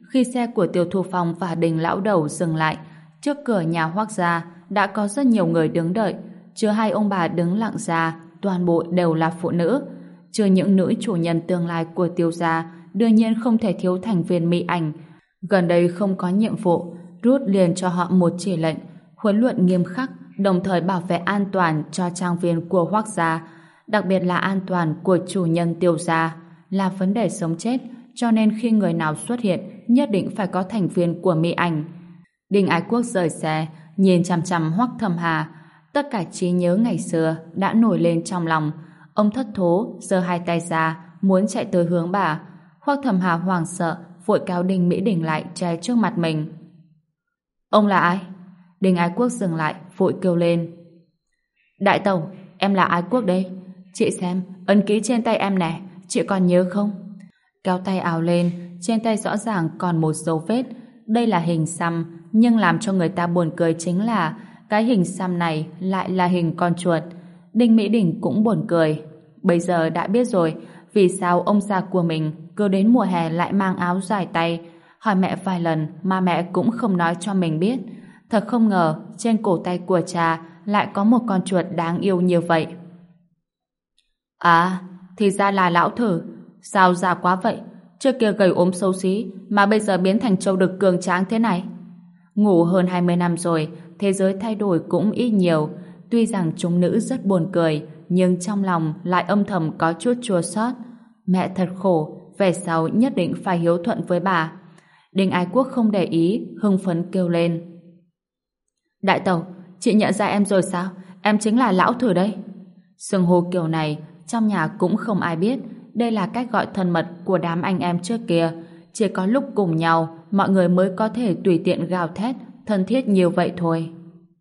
khi xe của Tiêu Thu Phong và Đình lão đầu dừng lại, trước cửa nhà Hoắc gia đã có rất nhiều người đứng đợi, chưa hai ông bà đứng lặng ra, toàn bộ đều là phụ nữ. Trừ những nữ chủ nhân tương lai của Tiêu gia, đương nhiên không thể thiếu thành viên Mỹ Ảnh. Gần đây không có nhiệm vụ, rút liền cho họ một chỉ lệnh, huấn luyện nghiêm khắc, đồng thời bảo vệ an toàn cho trang viên của Hoắc gia, đặc biệt là an toàn của chủ nhân Tiêu gia, là vấn đề sống chết, cho nên khi người nào xuất hiện, nhất định phải có thành viên của Mỹ Ảnh. Đinh Ái Quốc rời xe, nhìn chằm chằm Hoắc Thầm Hà, tất cả trí nhớ ngày xưa đã nổi lên trong lòng. Ông thất thố giơ hai tay ra, muốn chạy tới hướng bà. Hoắc Thầm Hà hoảng sợ, vội kéo Đinh Mỹ Đình lại che trước mặt mình. Ông là ai? Đinh Ái Quốc dừng lại, vội kêu lên. Đại tẩu, em là Ái Quốc đây. Chị xem, ấn ký trên tay em nè, chị còn nhớ không? Kéo tay áo lên, trên tay rõ ràng còn một dấu vết. Đây là hình xăm, nhưng làm cho người ta buồn cười chính là cái hình xăm này lại là hình con chuột. Đinh Mỹ Đình cũng buồn cười. Bây giờ đã biết rồi vì sao ông già của mình cứ đến mùa hè lại mang áo dài tay. Hỏi mẹ vài lần mà mẹ cũng không nói cho mình biết. Thật không ngờ trên cổ tay của cha lại có một con chuột đáng yêu như vậy. À, thì ra là lão thử. Sao già quá vậy? Trước kia gầy ốm xấu xí mà bây giờ biến thành trâu đực cường tráng thế này. Ngủ hơn 20 năm rồi, thế giới thay đổi cũng ít nhiều. Tuy rằng chúng nữ rất buồn cười, nhưng trong lòng lại âm thầm có chút chua xót. Mẹ thật khổ, về sau nhất định phải hiếu thuận với bà. Đinh Ái Quốc không để ý, hưng phấn kêu lên. Đại tẩu, chị nhận ra em rồi sao? Em chính là lão thử đấy. Xưng hô kiểu này, trong nhà cũng không ai biết. Đây là cách gọi thân mật của đám anh em trước kia. Chỉ có lúc cùng nhau, mọi người mới có thể tùy tiện gào thét, thân thiết nhiều vậy thôi.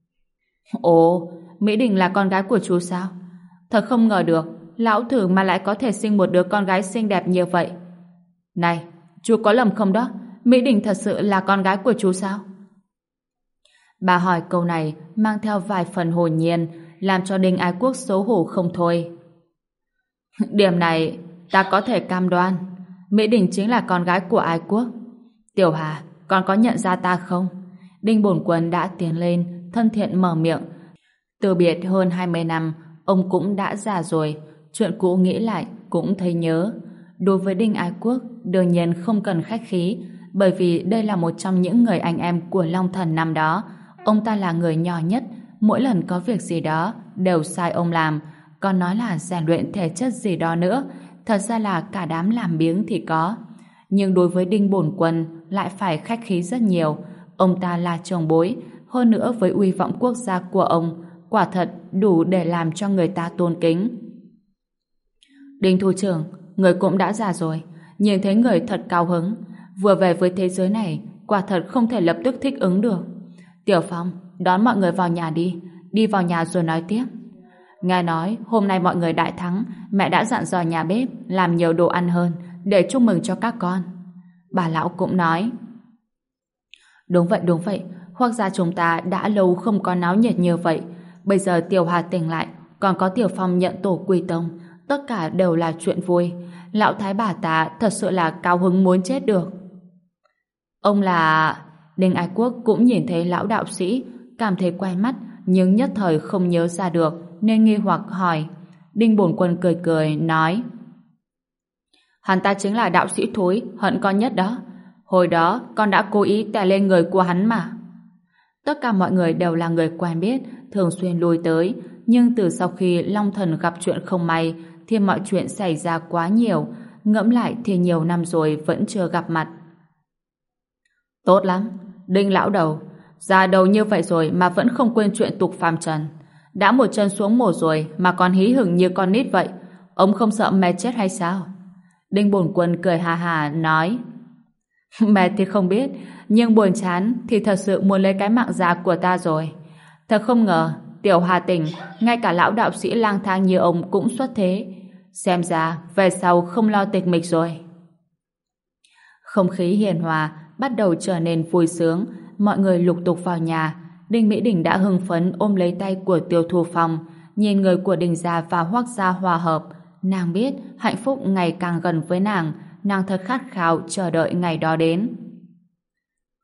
Ồ, Mỹ Đình là con gái của chú sao? Thật không ngờ được, lão thử mà lại có thể sinh một đứa con gái xinh đẹp như vậy. Này, chú có lầm không đó? Mỹ Đình thật sự là con gái của chú sao? Bà hỏi câu này mang theo vài phần hồn nhiên, làm cho Đinh Ái Quốc xấu hổ không thôi. Điểm này ta có thể cam đoan, Mỹ Đình chính là con gái của Ái Quốc. Tiểu Hà, con có nhận ra ta không? Đinh Bổn Quân đã tiến lên, thân thiện mở miệng. Từ biệt hơn 20 năm, ông cũng đã già rồi, chuyện cũ nghĩ lại cũng thấy nhớ. Đối với Đinh Ái Quốc, đương nhiên không cần khách khí, bởi vì đây là một trong những người anh em của Long Thần năm đó. Ông ta là người nhỏ nhất, mỗi lần có việc gì đó đều sai ông làm, còn nói là rèn luyện thể chất gì đó nữa, thật ra là cả đám làm biếng thì có. Nhưng đối với Đinh Bổn Quân lại phải khách khí rất nhiều. Ông ta là trưởng bối, hơn nữa với uy vọng quốc gia của ông, quả thật đủ để làm cho người ta tôn kính. Đinh Thủ trưởng, người cũng đã già rồi, nhìn thấy người thật cao hứng, vừa về với thế giới này, quả thật không thể lập tức thích ứng được. Tiểu Phong, đón mọi người vào nhà đi vào nhà rồi nói tiếp. Nghe nói hôm nay mọi người đại thắng, mẹ đã dặn dò nhà bếp làm nhiều đồ ăn hơn để chúc mừng cho các con. Bà lão cũng nói. Đúng vậy, Hoắc gia chúng ta đã lâu không có náo nhiệt như vậy. Bây giờ Tiểu Hà tỉnh lại, còn có Tiểu Phong nhận tổ quy tông, tất cả đều là chuyện vui. Lão thái bà ta thật sự là cao hứng muốn chết được. Ông là... Đinh Ái Quốc cũng nhìn thấy lão đạo sĩ, cảm thấy quen mắt, nhưng nhất thời không nhớ ra được, nên nghi hoặc hỏi. Đinh Bổn Quân cười cười, nói. Hắn ta chính là đạo sĩ thối, hận con nhất đó. Hồi đó, con đã cố ý tè lên người của hắn mà. Tất cả mọi người đều là người quen biết, thường xuyên lui tới, nhưng từ sau khi Long Thần gặp chuyện không may, thì mọi chuyện xảy ra quá nhiều, ngẫm lại thì nhiều năm rồi vẫn chưa gặp mặt. Tốt lắm, Đinh lão đầu, già đầu như vậy rồi mà vẫn không quên chuyện tục phàm trần. Đã một chân xuống mồ rồi mà còn hí hửng như con nít vậy, ông không sợ mệt chết hay sao? Đinh Bổn Quân cười hà hà nói. Mệt thì không biết, nhưng buồn chán thì thật sự muốn lấy cái mạng già của ta rồi. Thật không ngờ, Tiểu Hà tỉnh, ngay cả lão đạo sĩ lang thang như ông cũng xuất thế. Xem ra, về sau không lo tịch mịch rồi. Không khí hiền hòa bắt đầu trở nên vui sướng, mọi người lục tục vào nhà. Đinh Mỹ Đình đã hưng phấn ôm lấy tay của Tiêu Thu Phong, nhìn người của Đinh gia và Hoắc gia hòa hợp. Nàng biết hạnh phúc ngày càng gần với nàng, nàng thật khát khao chờ đợi ngày đó đến.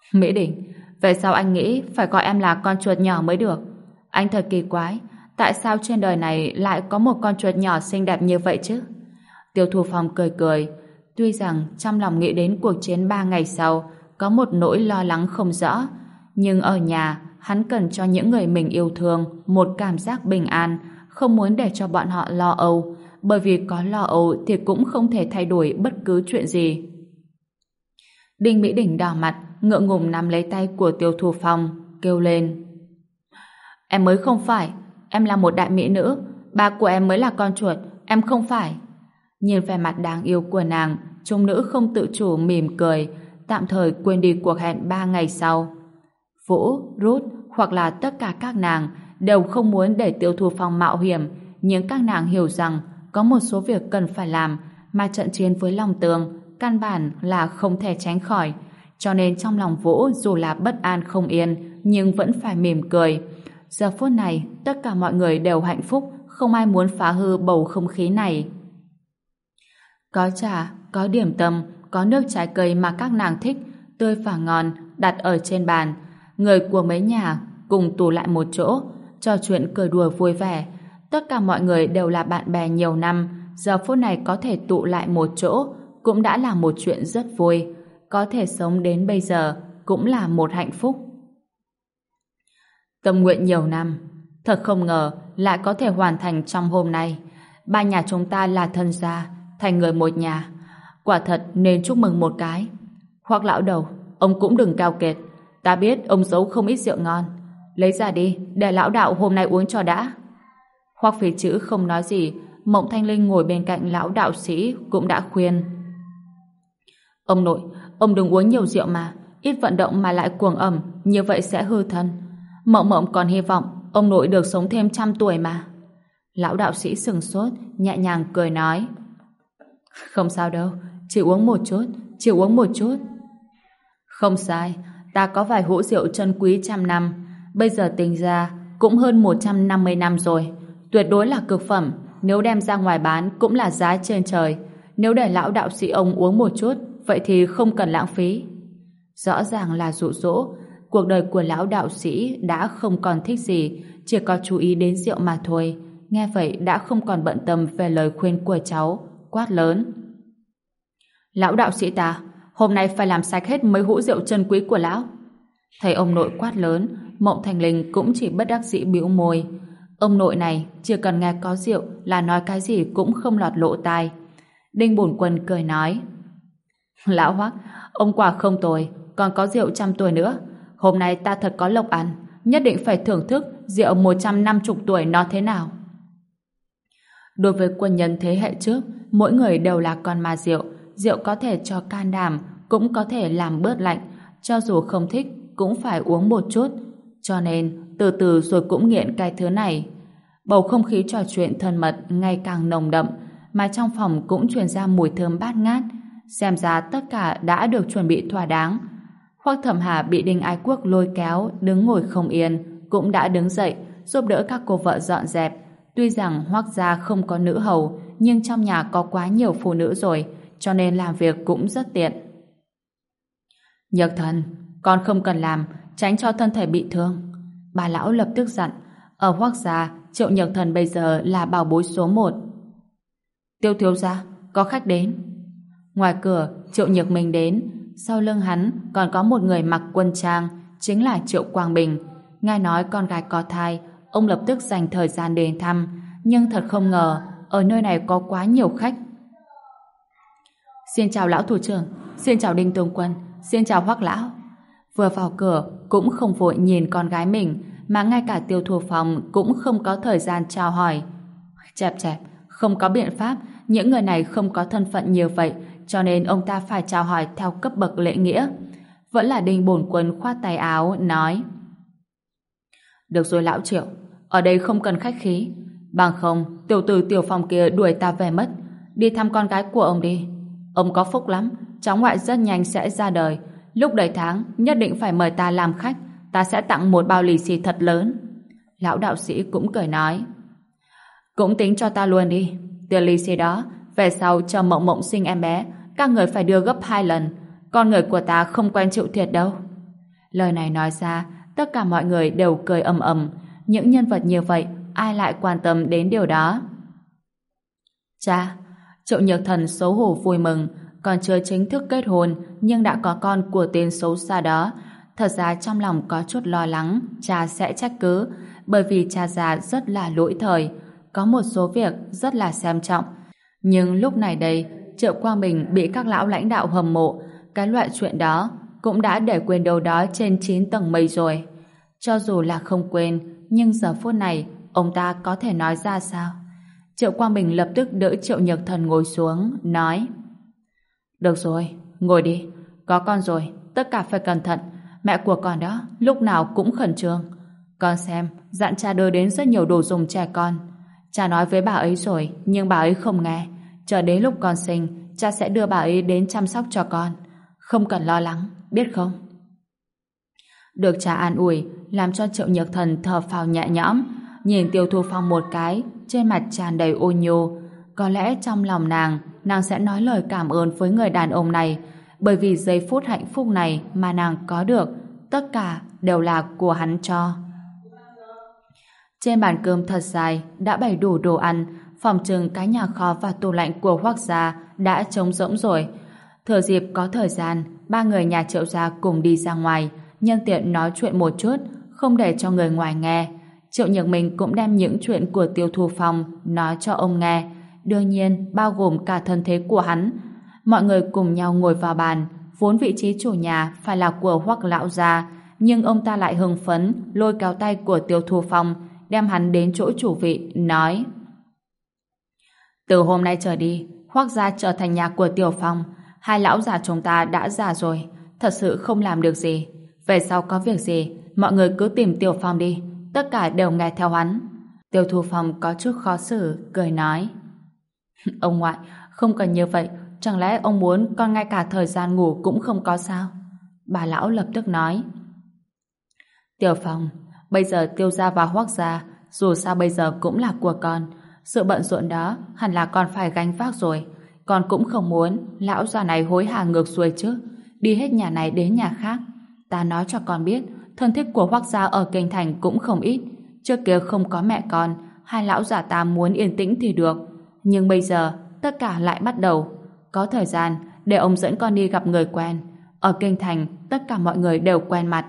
Mỹ Đình, về sau anh nghĩ phải gọi em là con chuột nhỏ mới được. Anh thật kỳ quái, tại sao trên đời này lại có một con chuột nhỏ xinh đẹp như vậy chứ? Tiêu Thu Phong cười cười, tuy rằng trong lòng nghĩ đến cuộc chiến 3 ngày sau có một nỗi lo lắng không rõ, nhưng ở nhà hắn cần cho những người mình yêu thương một cảm giác bình an, không muốn để cho bọn họ lo âu, bởi vì có lo âu thì cũng không thể thay đổi bất cứ chuyện gì. Đinh Mỹ Đình đỏ mặt, ngượng ngùng nắm lấy tay của Tiêu Thu Phong, kêu lên. Em mới không phải, em là một đại mỹ nữ, ba của em mới là con chuột, em không phải. Nhìn vẻ mặt đáng yêu của nàng, trung nữ không tự chủ mỉm cười, tạm thời quên đi cuộc hẹn 3 ngày sau. Vũ, Ruth hoặc là tất cả các nàng đều không muốn để Tiêu Thu Phong mạo hiểm, nhưng các nàng hiểu rằng có một số việc cần phải làm, mà trận chiến với Long Tường căn bản là không thể tránh khỏi, cho nên trong lòng Vũ dù là bất an không yên nhưng vẫn phải mỉm cười. Giờ phút này tất cả mọi người đều hạnh phúc, không ai muốn phá hư bầu không khí này. Có trà, có điểm tâm, có nước trái cây mà các nàng thích, tươi và ngon, đặt ở trên bàn. Người của mấy nhà cùng tụ lại một chỗ, trò chuyện cười đùa vui vẻ. Tất cả mọi người đều là bạn bè nhiều năm, giờ phút này có thể tụ lại một chỗ cũng đã là một chuyện rất vui. Có thể sống đến bây giờ cũng là một hạnh phúc. Tâm nguyện nhiều năm, thật không ngờ lại có thể hoàn thành trong hôm nay. Ba nhà chúng ta là thân gia, thành người một nhà. Quả thật nên chúc mừng một cái. Hoắc lão đầu, ông cũng đừng cao kiệt. Ta biết ông giấu không ít rượu ngon. Lấy ra đi, để lão đạo hôm nay uống cho đã. Hoắc Phí Chữ không nói gì, Mộng Thanh Linh ngồi bên cạnh lão đạo sĩ cũng đã khuyên. Ông nội, ông đừng uống nhiều rượu mà, ít vận động mà lại cuồng ẩm, như vậy sẽ hư thân. Mộng Mộng còn hy vọng ông nội được sống thêm 100 tuổi mà. Lão đạo sĩ sừng sốt, nhẹ nhàng cười nói. Không sao đâu, chỉ uống một chút, chỉ uống một chút. Không sai, ta có vài hũ rượu chân quý 100 năm, bây giờ tính ra cũng hơn 150 năm rồi, tuyệt đối là cực phẩm, nếu đem ra ngoài bán cũng là giá trên trời. Nếu để lão đạo sĩ ông uống một chút, vậy thì không cần lãng phí. Rõ ràng là dụ dỗ. Cuộc đời của lão đạo sĩ đã không còn thích gì, chỉ có chú ý đến rượu mà thôi. Nghe vậy đã không còn bận tâm về lời khuyên của cháu, quát lớn. Lão đạo sĩ ta, hôm nay phải làm sạch hết mấy hũ rượu chân quý của lão. Thấy ông nội quát lớn, Mộng Thành Linh cũng chỉ bất đắc dĩ bĩu môi. Ông nội này chỉ cần nghe có rượu là nói cái gì cũng không lọt lỗ tai. Đinh Bổn Quân cười nói. Lão Hoắc, ông quả không tồi, còn có rượu 100 tuổi nữa. Hôm nay ta thật có lộc ăn, nhất định phải thưởng thức rượu 150 tuổi nó thế nào. Đối với quân nhân thế hệ trước, mỗi người đều là con ma rượu. Rượu có thể cho can đảm, cũng có thể làm bớt lạnh. Cho dù không thích, cũng phải uống một chút. Cho nên, từ từ rồi cũng nghiện cái thứ này. Bầu không khí trò chuyện thân mật ngày càng nồng đậm, mà trong phòng cũng truyền ra mùi thơm bát ngát. Xem ra tất cả đã được chuẩn bị thỏa đáng. Hoắc Thẩm Hà bị Đinh Ái Quốc lôi kéo, đứng ngồi không yên, cũng đã đứng dậy, giúp đỡ các cô vợ dọn dẹp. Tuy rằng Hoắc gia không có nữ hầu, nhưng trong nhà có quá nhiều phụ nữ rồi, cho nên làm việc cũng rất tiện. Nhược Thần, con không cần làm, tránh cho thân thể bị thương. Bà lão lập tức dặn, ở Hoắc gia, Triệu Nhược Thần bây giờ là bảo bối số 1. Tiêu thiếu gia, có khách đến. Ngoài cửa, Triệu Nhược Minh đến, sau lưng hắn còn có một người mặc quân trang, chính là Triệu Quang Bình. Nghe nói con gái có thai, ông lập tức dành thời gian đến thăm, nhưng thật không ngờ ở nơi này có quá nhiều khách. Xin chào lão thủ trưởng, xin chào Đinh Tướng Quân, xin chào Hoắc lão. Vừa vào cửa cũng không vội nhìn con gái mình, mà ngay cả Tiêu Thu Phong cũng không có thời gian chào hỏi. Chẹp chẹp, không có biện pháp, những người này không có thân phận như vậy, cho nên ông ta phải chào hỏi theo cấp bậc lễ nghĩa. Vẫn là Đinh Bổn Quân khoát tay áo nói: Được rồi lão Triệu, ở đây không cần khách khí, bằng không tiểu tử Tiểu Phong kia đuổi ta về mất. Đi thăm con gái của ông đi, ông có phúc lắm, cháu ngoại rất nhanh sẽ ra đời, lúc đầy tháng nhất định phải mời ta làm khách, ta sẽ tặng một bao lì xì thật lớn. Lão đạo sĩ cũng cười nói: Cũng tính cho ta luôn đi, tiền lì xì đó về sau chờ Mộng Mộng sinh em bé, các người phải đưa gấp 2 lần. Con người của ta không quen chịu thiệt đâu. Lời này nói ra, tất cả mọi người đều cười ầm ầm. Những nhân vật như vậy, ai lại quan tâm đến điều đó? Cha, Triệu Nhược Thần xấu hổ vui mừng, còn chưa chính thức kết hôn nhưng đã có con của tên xấu xa đó. Thật ra trong lòng có chút lo lắng cha sẽ trách cứ, bởi vì cha già rất là lỗi thời, có một số việc rất là xem trọng. Nhưng lúc này đây, Triệu Quang Bình bị các lão lãnh đạo hâm mộ, cái loại chuyện đó cũng đã để quên đâu đó trên 9 tầng mây rồi. Cho dù là không quên, nhưng giờ phút này ông ta có thể nói ra sao? Triệu Quang Bình lập tức đỡ Triệu Nhược Thần ngồi xuống, nói: Được rồi, ngồi đi. Có con rồi, tất cả phải cẩn thận. Mẹ của con đó lúc nào cũng khẩn trương. Con xem, dặn cha đưa đến rất nhiều đồ dùng trẻ con. Cha nói với bà ấy rồi, nhưng bà ấy không nghe. Chờ đến lúc con sinh, cha sẽ đưa bà ấy đến chăm sóc cho con. Không cần lo lắng, biết không? Được cha an ủi, làm cho Triệu Nhược Thần thở phào nhẹ nhõm, nhìn Tiêu Thu Phong một cái, trên mặt tràn đầy ôn nhu. Có lẽ trong lòng nàng sẽ nói lời cảm ơn với người đàn ông này, bởi vì giây phút hạnh phúc này mà nàng có được, tất cả đều là của hắn cho. Trên bàn cơm thật dài đã bày đủ đồ ăn, phòng trừng cái nhà kho và tủ lạnh của Hoắc gia đã trống rỗng rồi. Thừa dịp có thời gian, ba người nhà Triệu gia cùng đi ra ngoài, nhân tiện nói chuyện một chút, không để cho người ngoài nghe. Triệu Nhược Minh cũng đem những chuyện của Tiêu Thu Phong nói cho ông nghe, đương nhiên bao gồm cả thân thế của hắn. Mọi người cùng nhau ngồi vào bàn, vốn vị trí chủ nhà phải là của Hoắc lão gia, nhưng ông ta lại hưng phấn lôi kéo tay của Tiêu Thu Phong, đem hắn đến chỗ chủ vị, nói: Từ hôm nay trở đi, Hoắc gia trở thành nhà của Tiểu Phong. Hai lão già chúng ta đã già rồi, thật sự không làm được gì. Về sau có việc gì, mọi người cứ tìm Tiểu Phong đi, tất cả đều nghe theo hắn. Tiêu Thu Phong có chút khó xử, cười nói: Ông ngoại, không cần như vậy, chẳng lẽ ông muốn con ngay cả thời gian ngủ cũng không có sao? Bà lão lập tức nói: Tiểu Phong, bây giờ Tiêu gia và Hoắc gia dù sao bây giờ cũng là của con, sự bận rộn đó hẳn là con phải gánh vác rồi. Con cũng không muốn lão già này hối hả ngược xuôi chứ, đi hết nhà này đến nhà khác. Ta nói cho con biết, thân thích của Hoắc gia ở kinh thành cũng không ít. Trước kia không có mẹ con, hai lão già ta muốn yên tĩnh thì được, nhưng bây giờ tất cả lại bắt đầu. Có thời gian để ông dẫn con đi gặp người quen. Ở kinh thành tất cả mọi người đều quen mặt.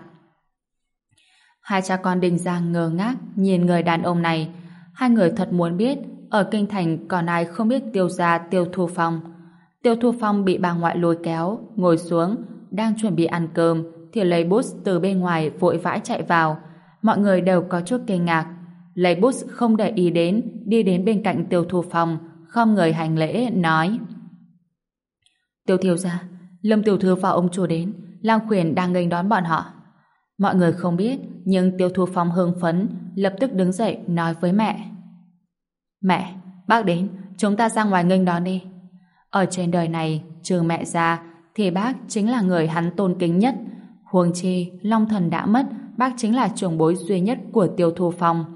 Hai cha con Đinh Giang ngơ ngác nhìn người đàn ông này. Hai người thật muốn biết ở kinh thành còn ai không biết Tiêu gia Tiêu Thu Phong. Tiêu Thu Phong bị bà ngoại lôi kéo ngồi xuống, đang chuẩn bị ăn cơm thì lấy bút từ bên ngoài vội vã chạy vào. Mọi người đều có chút kinh ngạc. Lấy bút không để ý đến, đi đến bên cạnh Tiêu Thu Phong, khom người hành lễ nói: Tiêu thiếu gia, Lâm tiểu thư và ông chủ đến, Lang Khuyển đang nghênh đón bọn họ. Mọi người không biết, nhưng Tiêu Thu Phong hưng phấn, lập tức đứng dậy nói với mẹ: Mẹ, bác đến, chúng ta ra ngoài nghênh đón đi. Ở trên đời này, trừ mẹ ra, thì bác chính là người hắn tôn kính nhất. Huống chi, Long Thần đã mất, bác chính là trưởng bối duy nhất của Tiêu Thu Phong.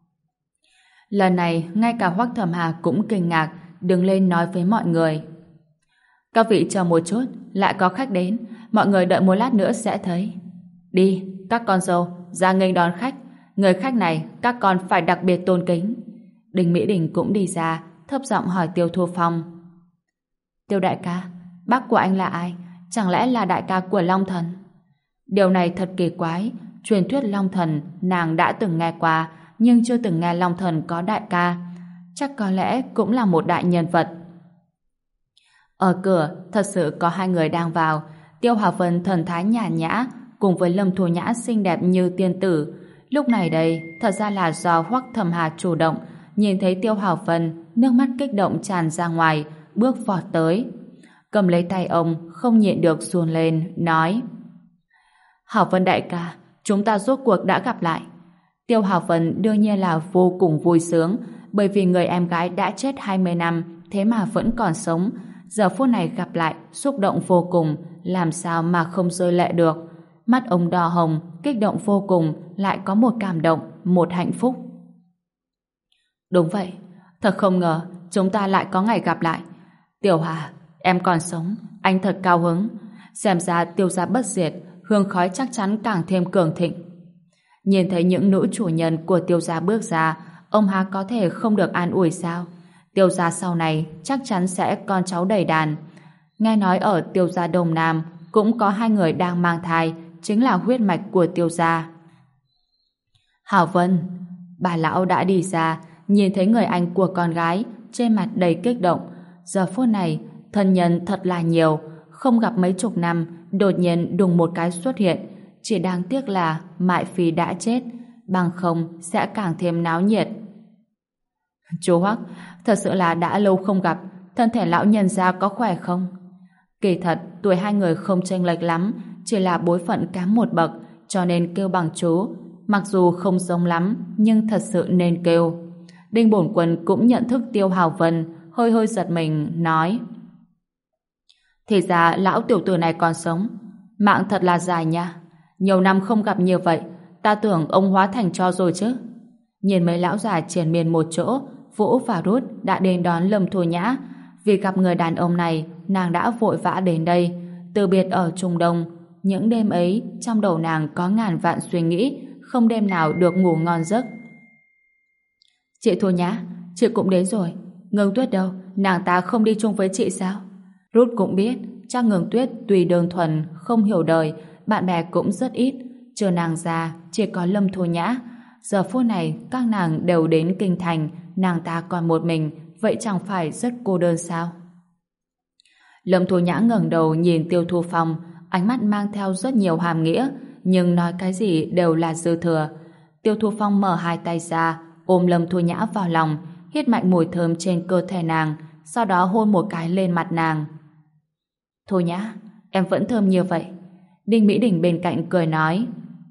Lần này, ngay cả Hoắc Thẩm Hà cũng kinh ngạc, đứng lên nói với mọi người: Các vị chờ một chút, lại có khách đến, mọi người đợi một lát nữa sẽ thấy. Đi, các con dâu, ra nghênh đón khách. Người khách này, các con phải đặc biệt tôn kính. Đinh Mỹ Đình cũng đi ra, thấp giọng hỏi Tiêu Thu Phong: Tiêu đại ca, bác của anh là ai? Chẳng lẽ là đại ca của Long Thần? Điều này thật kỳ quái. Truyền thuyết Long Thần nàng đã từng nghe qua, nhưng chưa từng nghe Long Thần có đại ca. Chắc có lẽ cũng là một đại nhân vật. Ở cửa thật sự có hai người đang vào. Tiêu Hà Vân thần thái nhàn nhã cùng với Lâm Thu Nhã xinh đẹp như tiên tử. Lúc này đây thật ra là do Hoắc Thẩm Hà chủ động. Nhìn thấy Tiêu Hà Vân, nước mắt kích động tràn ra ngoài, bước vọt tới, cầm lấy tay ông, không nhịn được run lên, nói: Hảo Vân đại ca, chúng ta rốt cuộc đã gặp lại. Tiêu Hảo Vân đương nhiên là vô cùng vui sướng, bởi vì người em gái đã chết 20 năm, thế mà vẫn còn sống. Giờ phút này gặp lại, xúc động vô cùng, làm sao mà không rơi lệ được. Mắt ông đỏ hồng, kích động vô cùng, lại có một cảm động, một hạnh phúc. Đúng vậy, thật không ngờ chúng ta lại có ngày gặp lại. Tiểu Hà, em còn sống, anh thật cao hứng. Xem ra Tiêu gia bất diệt, hương khói chắc chắn càng thêm cường thịnh. Nhìn thấy những nữ chủ nhân của Tiêu gia bước ra, ông há có thể không được an ủi sao? Tiêu gia sau này chắc chắn sẽ con cháu đầy đàn. Nghe nói ở Tiêu gia Đông Nam cũng có 2 người đang mang thai, chính là huyết mạch của Tiêu gia. Hảo Vân, bà lão đã đi ra, nhìn thấy người anh của con gái, trên mặt đầy kích động. Giờ phút này, thân nhân thật là nhiều, không gặp mấy chục năm, đột nhiên đùng một cái xuất hiện. Chỉ đáng tiếc là Mại Phi đã chết, bằng không sẽ càng thêm náo nhiệt. Chú Hoắc, thật sự là đã lâu không gặp, thân thể lão nhân gia có khỏe không? Kỳ thật, tuổi 2 người không chênh lệch lắm, chỉ là bối phận kém một bậc, cho nên kêu bằng chú. Mặc dù không giống lắm, nhưng thật sự nên kêu. Đinh Bổn Quân cũng nhận thức Tiêu Hào Vân, hơi hơi giật mình, nói: thì ra lão tiểu tử này còn sống, mạng thật là dài nha. Nhiều năm không gặp như vậy, ta tưởng ông hóa thành tro rồi chứ. Nhìn mấy lão già triền miên một chỗ, Vũ và Rút đã đến đón Lâm Thu Nhã. Vì gặp người đàn ông này, nàng đã vội vã đến đây. Từ biệt ở Trung Đông, những đêm ấy trong đầu nàng có ngàn vạn suy nghĩ, không đêm nào được ngủ ngon giấc. Chị Thu Nhã, chị cũng đến rồi. Ngưng Tuyết đâu? Nàng ta không đi chung với chị sao? Rút cũng biết, chắc Ngưng Tuyết tùy đơn thuần, không hiểu đời, bạn bè cũng rất ít. Trừ nàng ra, chỉ có Lâm Thu Nhã. Giờ phút này, các nàng đều đến kinh thành, nàng ta còn một mình, vậy chẳng phải rất cô đơn sao? Lâm Thu Nhã ngẩng đầu nhìn Tiêu Thu Phong, ánh mắt mang theo rất nhiều hàm nghĩa, nhưng nói cái gì đều là dư thừa. Tiêu Thu Phong mở hai tay ra, ôm Lâm Thu Nhã vào lòng, hít mạnh mùi thơm trên cơ thể nàng, sau đó hôn một cái lên mặt nàng. Thu Nhã, em vẫn thơm như vậy. Đinh Mỹ Đình bên cạnh cười nói: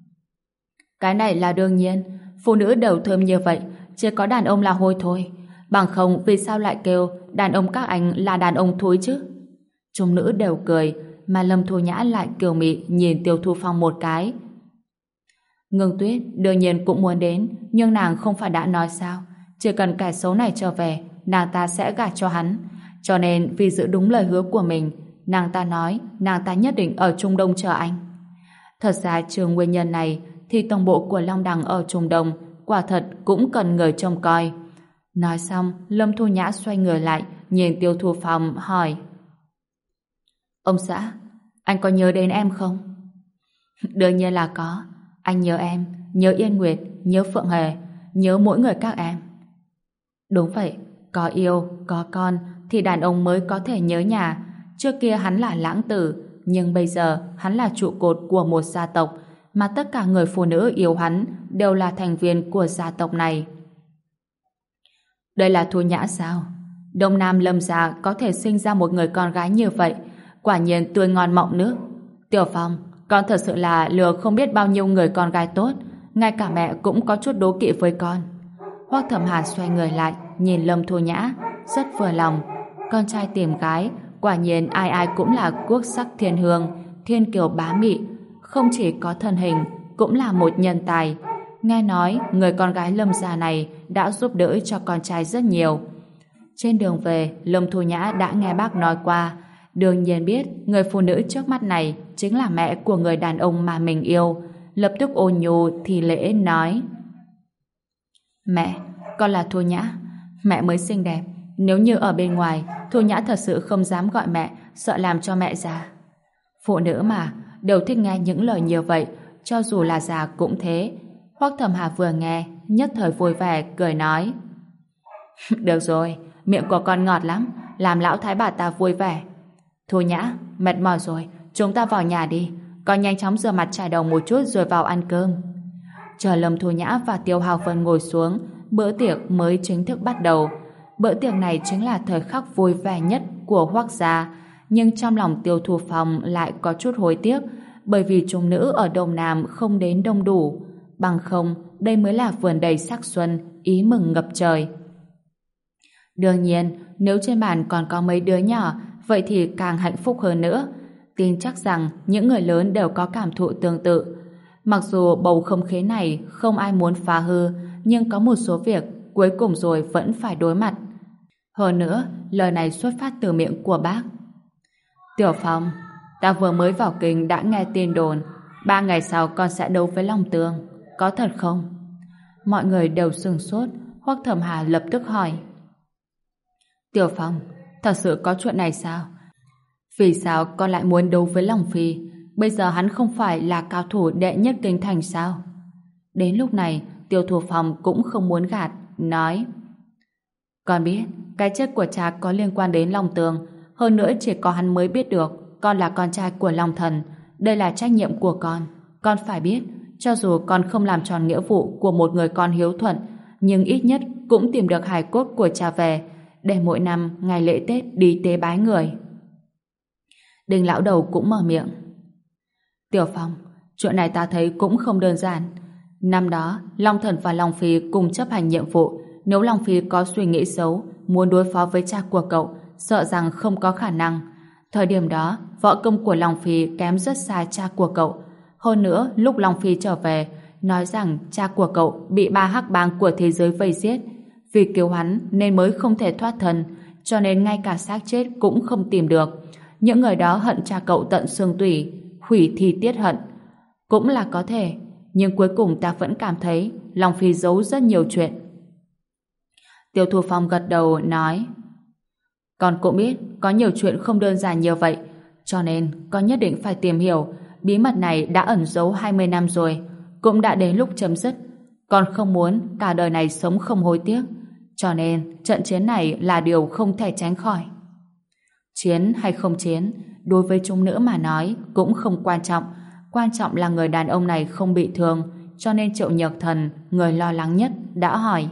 cái này là đương nhiên, phụ nữ đều thơm như vậy, chỉ có đàn ông là hôi thôi. Bằng không vì sao lại kêu đàn ông các anh là đàn ông thối chứ? Chúng nữ đều cười, mà Lâm Thu Nhã lại kiều mị nhìn Tiêu Thu Phong một cái. Ngưng Tuyết đương nhiên cũng muốn đến, nhưng nàng không phải đã nói sao, chỉ cần kẻ xấu này trở về, nàng ta sẽ gả cho hắn. Cho nên vì giữ đúng lời hứa của mình, nàng ta nói nàng ta nhất định ở Trung Đông chờ anh. Thật ra trừ nguyên nhân này thì tổng bộ của Long Đằng ở Trung Đông quả thật cũng cần người trông coi. Nói xong, Lâm Thu Nhã xoay người lại nhìn Tiêu Thu Phong hỏi: ông xã, anh có nhớ đến em không? Đương nhiên là có. Anh nhớ em, nhớ Yên Nguyệt, nhớ Phượng Hề, nhớ mỗi người các em. Đúng vậy, có yêu, có con thì đàn ông mới có thể nhớ nhà. Trước kia hắn là lãng tử, nhưng bây giờ hắn là trụ cột của một gia tộc, mà tất cả người phụ nữ yêu hắn đều là thành viên của gia tộc này. Đây là Thu Nhã sao? Đông Nam Lâm gia có thể sinh ra một người con gái như vậy, quả nhiên tươi ngon mọng nước. Tiểu Phong, con thật sự là lừa không biết bao nhiêu người con gái tốt, ngay cả mẹ cũng có chút đố kỵ với con. Hoắc Thẩm Hàn xoay người lại nhìn Lâm Thu Nhã, rất vừa lòng. Con trai tìm gái, quả nhiên ai ai cũng là quốc sắc thiên hương, thiên kiều bá mị, không chỉ có thân hình, cũng là một nhân tài. Nghe nói người con gái Lâm gia này đã giúp đỡ cho con trai rất nhiều. Trên đường về, Lâm Thu Nhã đã nghe bác nói qua, đương nhiên biết người phụ nữ trước mắt này chính là mẹ của người đàn ông mà mình yêu. Lập tức ôn nhu thì lễ nói: mẹ, con là Thu Nhã. Mẹ mới xinh đẹp, nếu như ở bên ngoài, Thu Nhã thật sự không dám gọi mẹ, sợ làm cho mẹ già. Phụ nữ mà, đều thích nghe những lời như vậy, cho dù là già cũng thế. Hoắc Thẩm Hà vừa nghe, nhất thời vui vẻ, cười nói: được rồi, miệng của con ngọt lắm, làm lão thái bà ta vui vẻ. Thu Nhã, mệt mỏi rồi, chúng ta vào nhà đi. Con nhanh chóng rửa mặt chải đầu một chút rồi vào ăn cơm. Chờ Lâm Thu Nhã và Tiêu Hào Vân ngồi xuống, bữa tiệc mới chính thức bắt đầu. Bữa tiệc này chính là thời khắc vui vẻ nhất của Hoắc gia, nhưng trong lòng Tiêu Thu Phong lại có chút hối tiếc, bởi vì chúng nữ ở Đông Nam không đến đông đủ. Bằng không, đây mới là vườn đầy sắc xuân, ý mừng ngập trời. Đương nhiên, nếu trên bàn còn có mấy đứa nhỏ, vậy thì càng hạnh phúc hơn nữa. Tin chắc rằng những người lớn đều có cảm thụ tương tự. Mặc dù bầu không khí này không ai muốn phá hư, nhưng có một số việc cuối cùng rồi vẫn phải đối mặt. Hơn nữa, lời này xuất phát từ miệng của bác. Tiểu Phong, ta vừa mới vào kinh đã nghe tin đồn, 3 ngày sau con sẽ đấu với Long Tường. Có thật không? Mọi người đều sửng sốt. Hoắc Thẩm Hà lập tức hỏi. Tiểu Phong, thật sự có chuyện này sao? Vì sao con lại muốn đấu với Long Phi? Bây giờ hắn không phải là cao thủ đệ nhất kinh thành sao? Đến lúc này, Tiêu Thủ Phong cũng không muốn gạt, nói: Con biết, cái chết của cha có liên quan đến Long Tường, hơn nữa chỉ có hắn mới biết được con là con trai của Long Thần. Đây là trách nhiệm của con phải biết, cho dù con không làm tròn nghĩa vụ của một người con hiếu thuận, nhưng ít nhất cũng tìm được hài cốt của cha về, để mỗi năm ngày lễ Tết đi tế bái người. Đinh lão đầu cũng mở miệng. Tiểu Phong, chuyện này ta thấy cũng không đơn giản. Năm đó, Long Thần và Long Phi cùng chấp hành nhiệm vụ. Nếu Long Phi có suy nghĩ xấu, muốn đối phó với cha của cậu, sợ rằng không có khả năng. Thời điểm đó, võ công của Long Phi kém rất xa cha của cậu. Hơn nữa, lúc Long Phi trở về, nói rằng cha của cậu bị 3 hắc bang của thế giới vây giết. Vì cứu hắn nên mới không thể thoát thân, cho nên ngay cả xác chết cũng không tìm được. Những người đó hận cha cậu tận xương tủy, hủy thi tiết hận. Cũng là có thể, nhưng cuối cùng ta vẫn cảm thấy Long Phi giấu rất nhiều chuyện. Tiêu Thu Phong gật đầu nói: Con cũng biết có nhiều chuyện không đơn giản như vậy, cho nên con nhất định phải tìm hiểu. Bí mật này đã ẩn giấu 20 năm rồi, cũng đã đến lúc chấm dứt. Con không muốn cả đời này sống không hối tiếc, cho nên trận chiến này là điều không thể tránh khỏi. Chiến hay không chiến, đối với chúng nữ mà nói cũng không quan trọng. Quan trọng là người đàn ông này không bị thương, cho nên Triệu Nhược Thần, người lo lắng nhất, đã hỏi: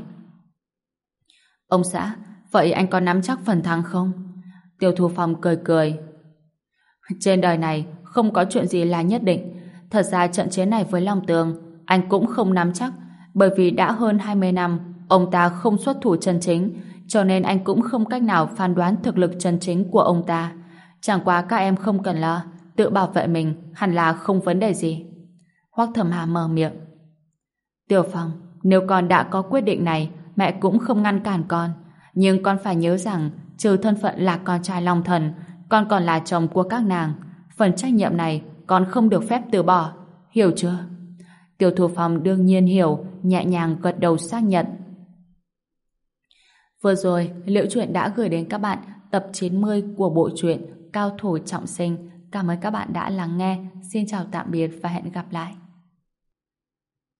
Ông xã, vậy anh có nắm chắc phần thắng không? Tiêu Thu Phong cười cười: Trên đời này không có chuyện gì là nhất định. Thật ra trận chiến này với Long Tường anh cũng không nắm chắc, bởi vì đã hơn 20 năm ông ta không xuất thủ chân chính, cho nên anh cũng không cách nào phán đoán thực lực chân chính của ông ta. Chẳng qua các em không cần lo, tự bảo vệ mình hẳn là không vấn đề gì. Hoắc Thẩm Hà mở miệng: Tiểu Phong, nếu con đã có quyết định này, mẹ cũng không ngăn cản con, nhưng con phải nhớ rằng trừ thân phận là con trai Long Thần, con còn là chồng của các nàng. Phần trách nhiệm này con không được phép từ bỏ, hiểu chưa? Tiêu Thu Phong đương nhiên hiểu, nhẹ nhàng gật đầu xác nhận. Vừa rồi, Liễu Chuyện đã gửi đến các bạn tập 90 của bộ truyện Cao Thủ Trọng Sinh. Cảm ơn các bạn đã lắng nghe. Xin chào tạm biệt và hẹn gặp lại.